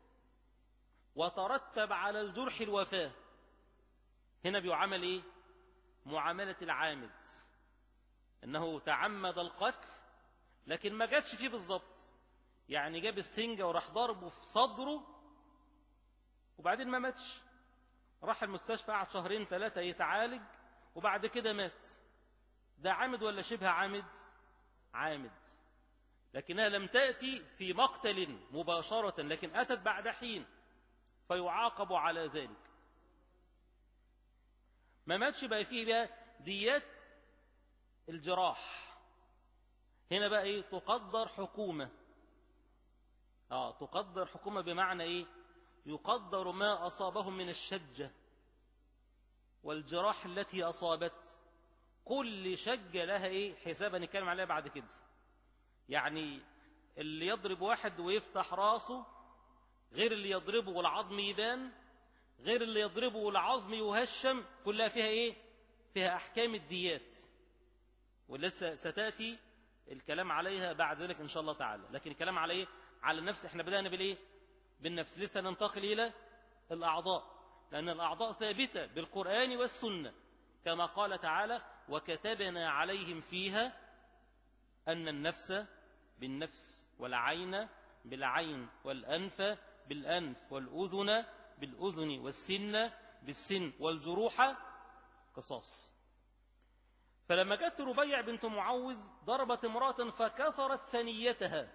وترتب على الجرح الوفاة. هنا بيعمل إيه؟ معاملة العامد، أنه تعمد القتل لكن ما جاتش فيه بالضبط، يعني جاب السنجة وراح ضربه في صدره وبعدين ما ماتش، راح المستشفى قعد شهرين ثلاثة يتعالج وبعد كده مات. ده عامد ولا شبه عامد؟ عامد، لكنها لم تأتي في مقتل مباشرة، لكن أتت بعد حين فيعاقب على ذلك. ما ماتش بقى فيه بقى ديات الجراح. هنا بقى إيه؟ تقدر حكومة. آه تقدر حكومة بمعنى إيه؟ يقدر ما أصابهم من الشجة والجراح التي أصابت، كل شجة لها إيه؟ حسابا نتكلم عليها بعد كده. يعني اللي يضرب واحد ويفتح راسه غير اللي يضربه والعظم يبان، غير اللي يضربه والعظم يهشم، كلها فيها إيه؟ فيها أحكام الديات، ولسه ستأتي الكلام عليها بعد ذلك إن شاء الله تعالى. لكن الكلام على إيه؟ على النفس. إحنا بدأنا بالإيه؟ بالنفس، لسه ننتقل إلى الأعضاء، لأن الأعضاء ثابتة بالقرآن والسنة، كما قال تعالى: وكتبنا عليهم فيها أن النفس بالنفس والعين بالعين والأنف بالأنف والأذن بالأذن والسن بالسن والجروح قصاص. فلما جاءت ربيع بنت معوذ ضربت امرأة فكسرت ثنيتها،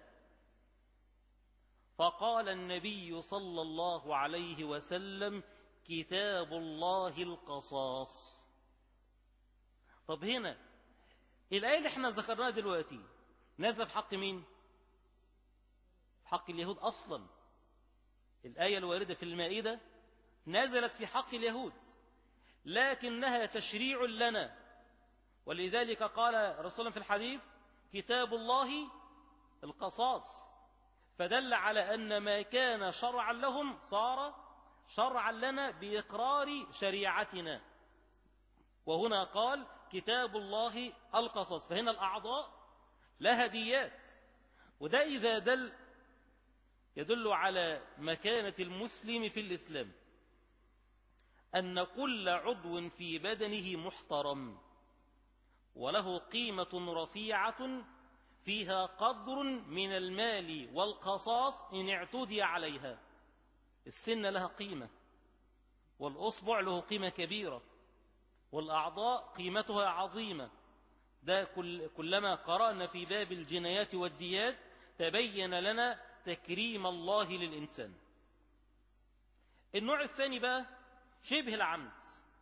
فقال النبي صلى الله عليه وسلم: كتاب الله القصاص. طب هنا الآية اللي احنا ذكرناها دلوقتي نازلة في حق مين؟ في حق اليهود أصلا. الآية الواردة في المائدة نزلت في حق اليهود، لكنها تشريع لنا، ولذلك قال رسول الله في الحديث: كتاب الله القصاص، فدل على أن ما كان شرعا لهم صار شرعا لنا بإقرار شريعتنا. وهنا قال: كتاب الله القصاص، فهنا الأعضاء لها ديات، وده إذا دل يدل على مكانة المسلم في الإسلام، أن كل عضو في بدنه محترم وله قيمة رفيعة فيها قدر من المال والقصاص إن اعتدي عليها. السن لها قيمة، والأصبع له قيمة كبيرة، والأعضاء قيمتها عظيمة. ده كل كلما قرأنا في باب الجنايات والديات تبين لنا تكريم الله للإنسان. النوع الثاني بقى شبه العمد،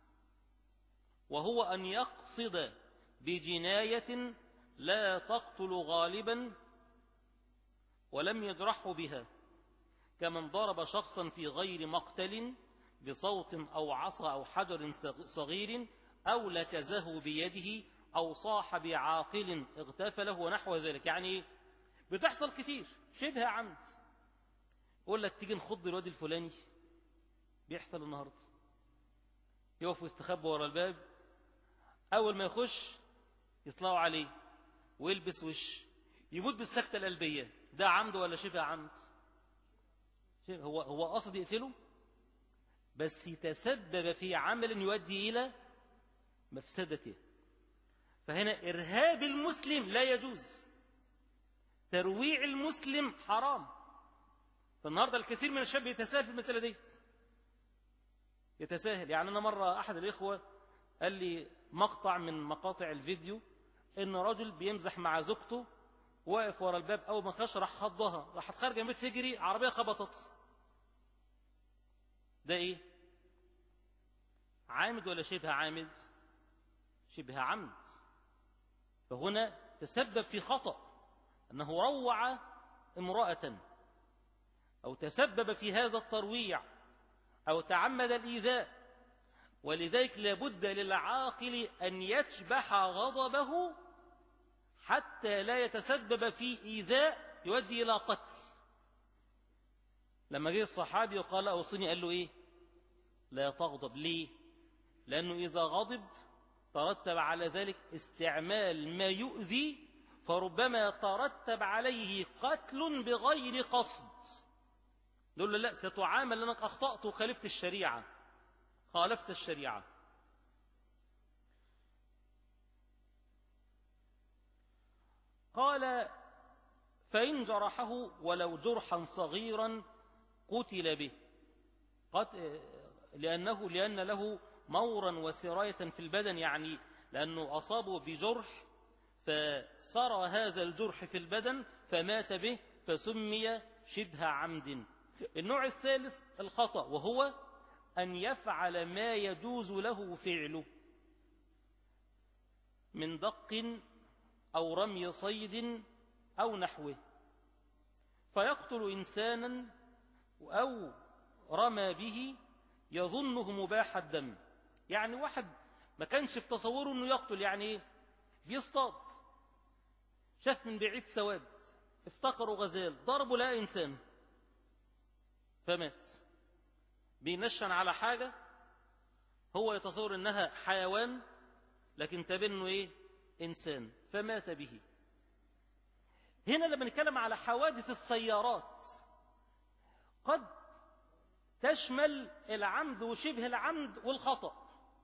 وهو أن يقصد بجناية لا تقتل غالبا ولم يجرحه بها، كمن ضرب شخصا في غير مقتل بصوت أو عصا أو حجر صغير أو لكزه بيده أو صاح بعاقل اغتفله ونحو ذلك. يعني بتحصل كتير شبه عمد. يقول لك تيجي نخض الواد الفلاني، بيحصل النهارده، يقف ويستخبى ورا الباب، اول ما يخش يطلعوا عليه ويلبس وش، يموت بالسكتة القلبية. ده عمد ولا شبه عمد؟ هو هو قصد يقتله، بس يتسبب في عمل يؤدي إلى مفسدته. فهنا إرهاب المسلم لا يجوز، ترويع المسلم حرام. فالنهارده الكثير من الشباب يتساهل في المسألة دي، يتساهل. يعني أنا مرة أحد الإخوة قال لي مقطع من مقاطع الفيديو إن رجل بيمزح مع زوجته، واقف ورا الباب، أول ما خش راح خضها، راحت خارجة من تجري، عربية خبطت. ده إيه؟ عامد ولا شبه عامد؟ شبه عمد. فهنا تسبب في خطأ، أنه روع امرأة، أو تسبب في هذا الترويع، أو تعمد الإيذاء. ولذلك لابد للعاقل أن يشبح غضبه حتى لا يتسبب في إيذاء يؤدي إلى قتل. لما جه الصحابي وقال أوصني، قال له إيه؟ لا تغضب. ليه؟ لأنه إذا غضب ترتب على ذلك استعمال ما يؤذي، فربما ترتب عليه قتل بغير قصد. نقول له لا، ستعامل لأنك أخطأت وخالفت الشريعة، خالفت الشريعة. قال فإن جرحه ولو جرحا صغيرا قتل به، قد لأنه لأن له مورا وسراية في البدن، يعني لأنه أصابه بجرح فسرى هذا الجرح في البدن فمات به، فسمي شبه عمد. النوع الثالث الخطأ، وهو أن يفعل ما يجوز له فعله من دق أو رمي صيد أو نحوه، فيقتل إنسانا أو رمى به يظنه مباح الدم. يعني واحد ما كانش في تصوره أنه يقتل، يعني إيه؟ بيصطاد، شاف من بعيد سواد، افتكروا غزال، ضربوا لا إنسان فمات. بينشن على حاجة هو يتصور أنها حيوان، لكن تبنه إيه؟ إنسان، فمات به. هنا لما نتكلم على حوادث السيارات قد تشمل العمد وشبه العمد والخطأ.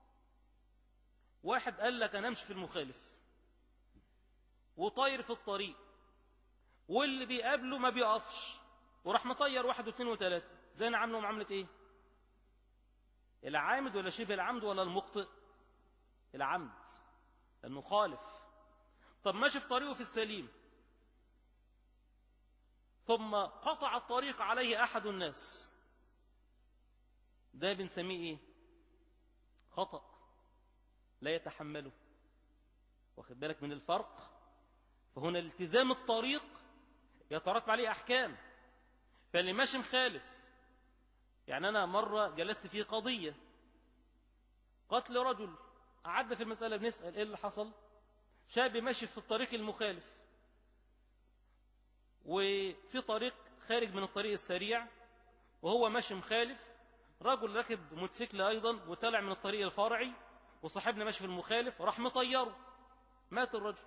واحد قال لك أنا أمشي في المخالف وطاير في الطريق، واللي بيقابله ما بيقفش، وراح مطير واحد واثنين وثلاثة، ده أنا عامله معاملة إيه؟ العامد ولا شبه العمد ولا المخطئ؟ العمد، لأنه خالف. طب ماشي في طريقه في السليم، ثم قطع الطريق عليه أحد الناس، ده بنسميه إيه؟ خطأ لا يتحمله. واخد بالك من الفرق؟ فهنا التزام الطريق يترتب عليه أحكام، فاللي ماشي مخالف. يعني أنا مرة جلست في قضية قتل رجل، قعدنا في المسألة بنسأل إيه اللي حصل. شاب ماشي في الطريق المخالف، وفي طريق خارج من الطريق السريع، وهو ماشي مخالف، رجل ركب موتوسيكل أيضا وطلع من الطريق الفرعي، وصاحبنا ماشي في المخالف، راح مطيره، مات الرجل.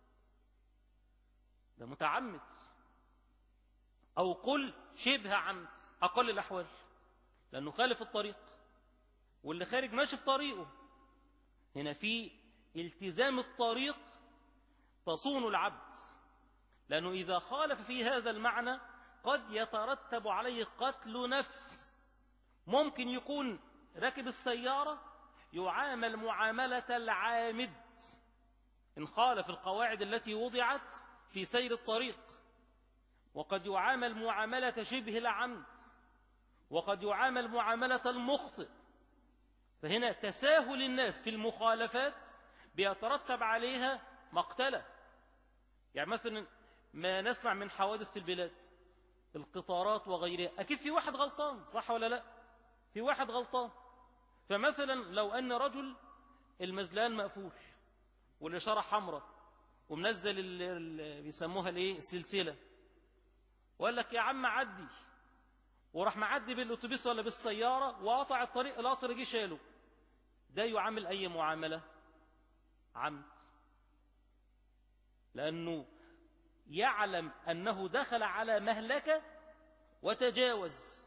ده متعمد، أو قل شبه عمد، أقل الأحوال، لأنه خالف الطريق، واللي خارج ماشي في طريقه. هنا في التزام الطريق تصون العبد، لأنه إذا خالف في هذا المعنى قد يترتب عليه قتل نفس. ممكن يكون راكب السيارة يعامل معاملة العامد إن خالف القواعد التي وضعت في سير الطريق، وقد يعامل معاملة شبه العمد، وقد يعامل معاملة المخطئ. فهنا تساهل الناس في المخالفات بيترتب عليها مقتلة. يعني مثلا ما نسمع من حوادث في البلاد، القطارات وغيرها، أكيد في واحد غلطان، صح ولا لا؟ في واحد غلطان. فمثلا لو أن رجل المزلان مقفول والإشارة حمراء ومنزل اللي بيسموها الايه السلسلة، وقال لك يا عم عدي، وراح معدي بالأتوبيس ولا بالسيارة وقطع الطريق، القطر جه شاله، ده يعامل أي معاملة؟ عمد، لأنه يعلم أنه دخل على مهلكة وتجاوز،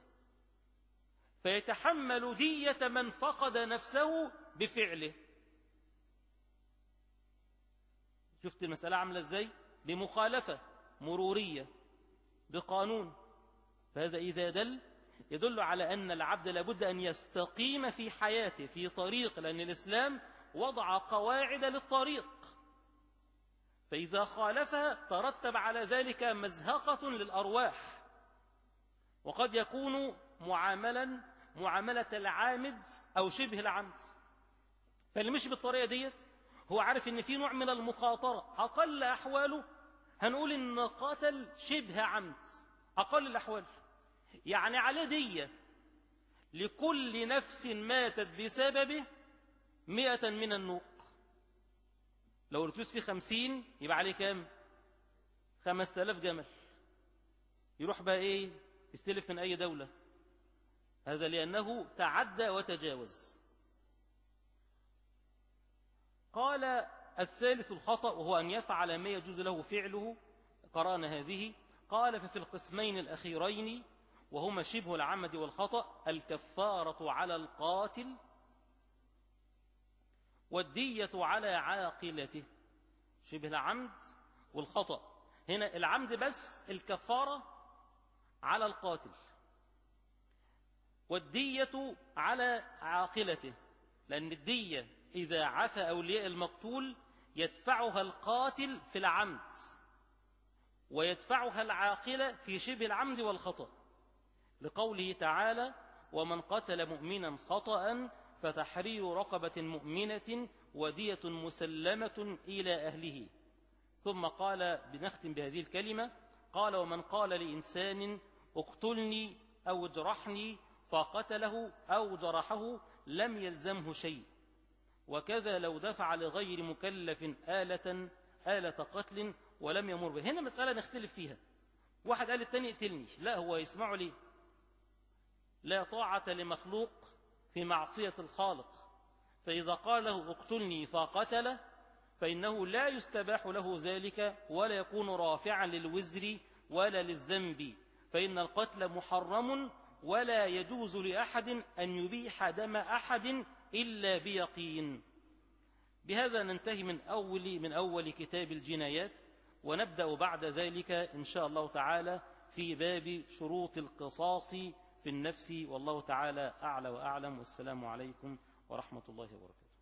فيتحمل دية من فقد نفسه بفعله. شفت المسألة عاملة ازاي؟ بمخالفة مرورية بقانون. فهذا إذا دل يدل على أن العبد لابد أن يستقيم في حياته في طريق، لأن الإسلام وضع قواعد للطريق، فإذا خالفها ترتب على ذلك مزهقة للأرواح، وقد يكون معاملا معاملة العامد أو شبه العمد. فاللي مشي بالطريقة ديت هو عارف ان في نوع من المخاطرة، أقل أحواله هنقول إن قتل شبه عمد، أقل الأحوال، يعني عليه دية لكل نفس ماتت بسببه مئة من النوق. لو الأتوبيس فيه خمسين يبقى عليه كام؟ خمسة آلاف جمل. يروح بقى إيه؟ يستلف من أي دولة؟ هذا لأنه تعدى وتجاوز. قال الثالث الخطأ، وهو أن يفعل ما يجوز له فعله، قرأنا هذه. قال ففي القسمين الأخيرين وهما شبه العمد والخطأ الكفارة على القاتل والدية على عاقلته. شبه العمد والخطأ، هنا العمد بس، الكفارة على القاتل والدية على عاقلته، لأن الدية إذا عفى أولياء المقتول يدفعها القاتل في العمد ويدفعها العاقلة في شبه العمد والخطأ، لقوله تعالى ومن قتل مؤمنا خطأ فتحرير رقبة مؤمنة ودية مسلمة إلى أهله. ثم قال، بنختم بهذه الكلمة، قال ومن قال لإنسان اقتلني أو اجرحني فقتله أو جرحه لم يلزمه شيء، وكذا لو دفع لغير مكلف آلة آلة قتل ولم يمر به. هنا مسألة نختلف فيها، واحد قال التاني اقتلني، لا هو يسمعه ليه؟ لا طاعة لمخلوق في معصية الخالق، فإذا قال له اقتلني فقتله فإنه لا يستباح له ذلك ولا يكون رافعا للوزر ولا للذنب، فإن القتل محرم ولا يجوز لأحد أن يبيح دم أحد إلا بيقين. بهذا ننتهي من أول من أول كتاب الجنايات، ونبدأ بعد ذلك إن شاء الله تعالى في باب شروط القصاص في النفس، والله تعالى أعلى وأعلم، والسلام عليكم ورحمة الله وبركاته.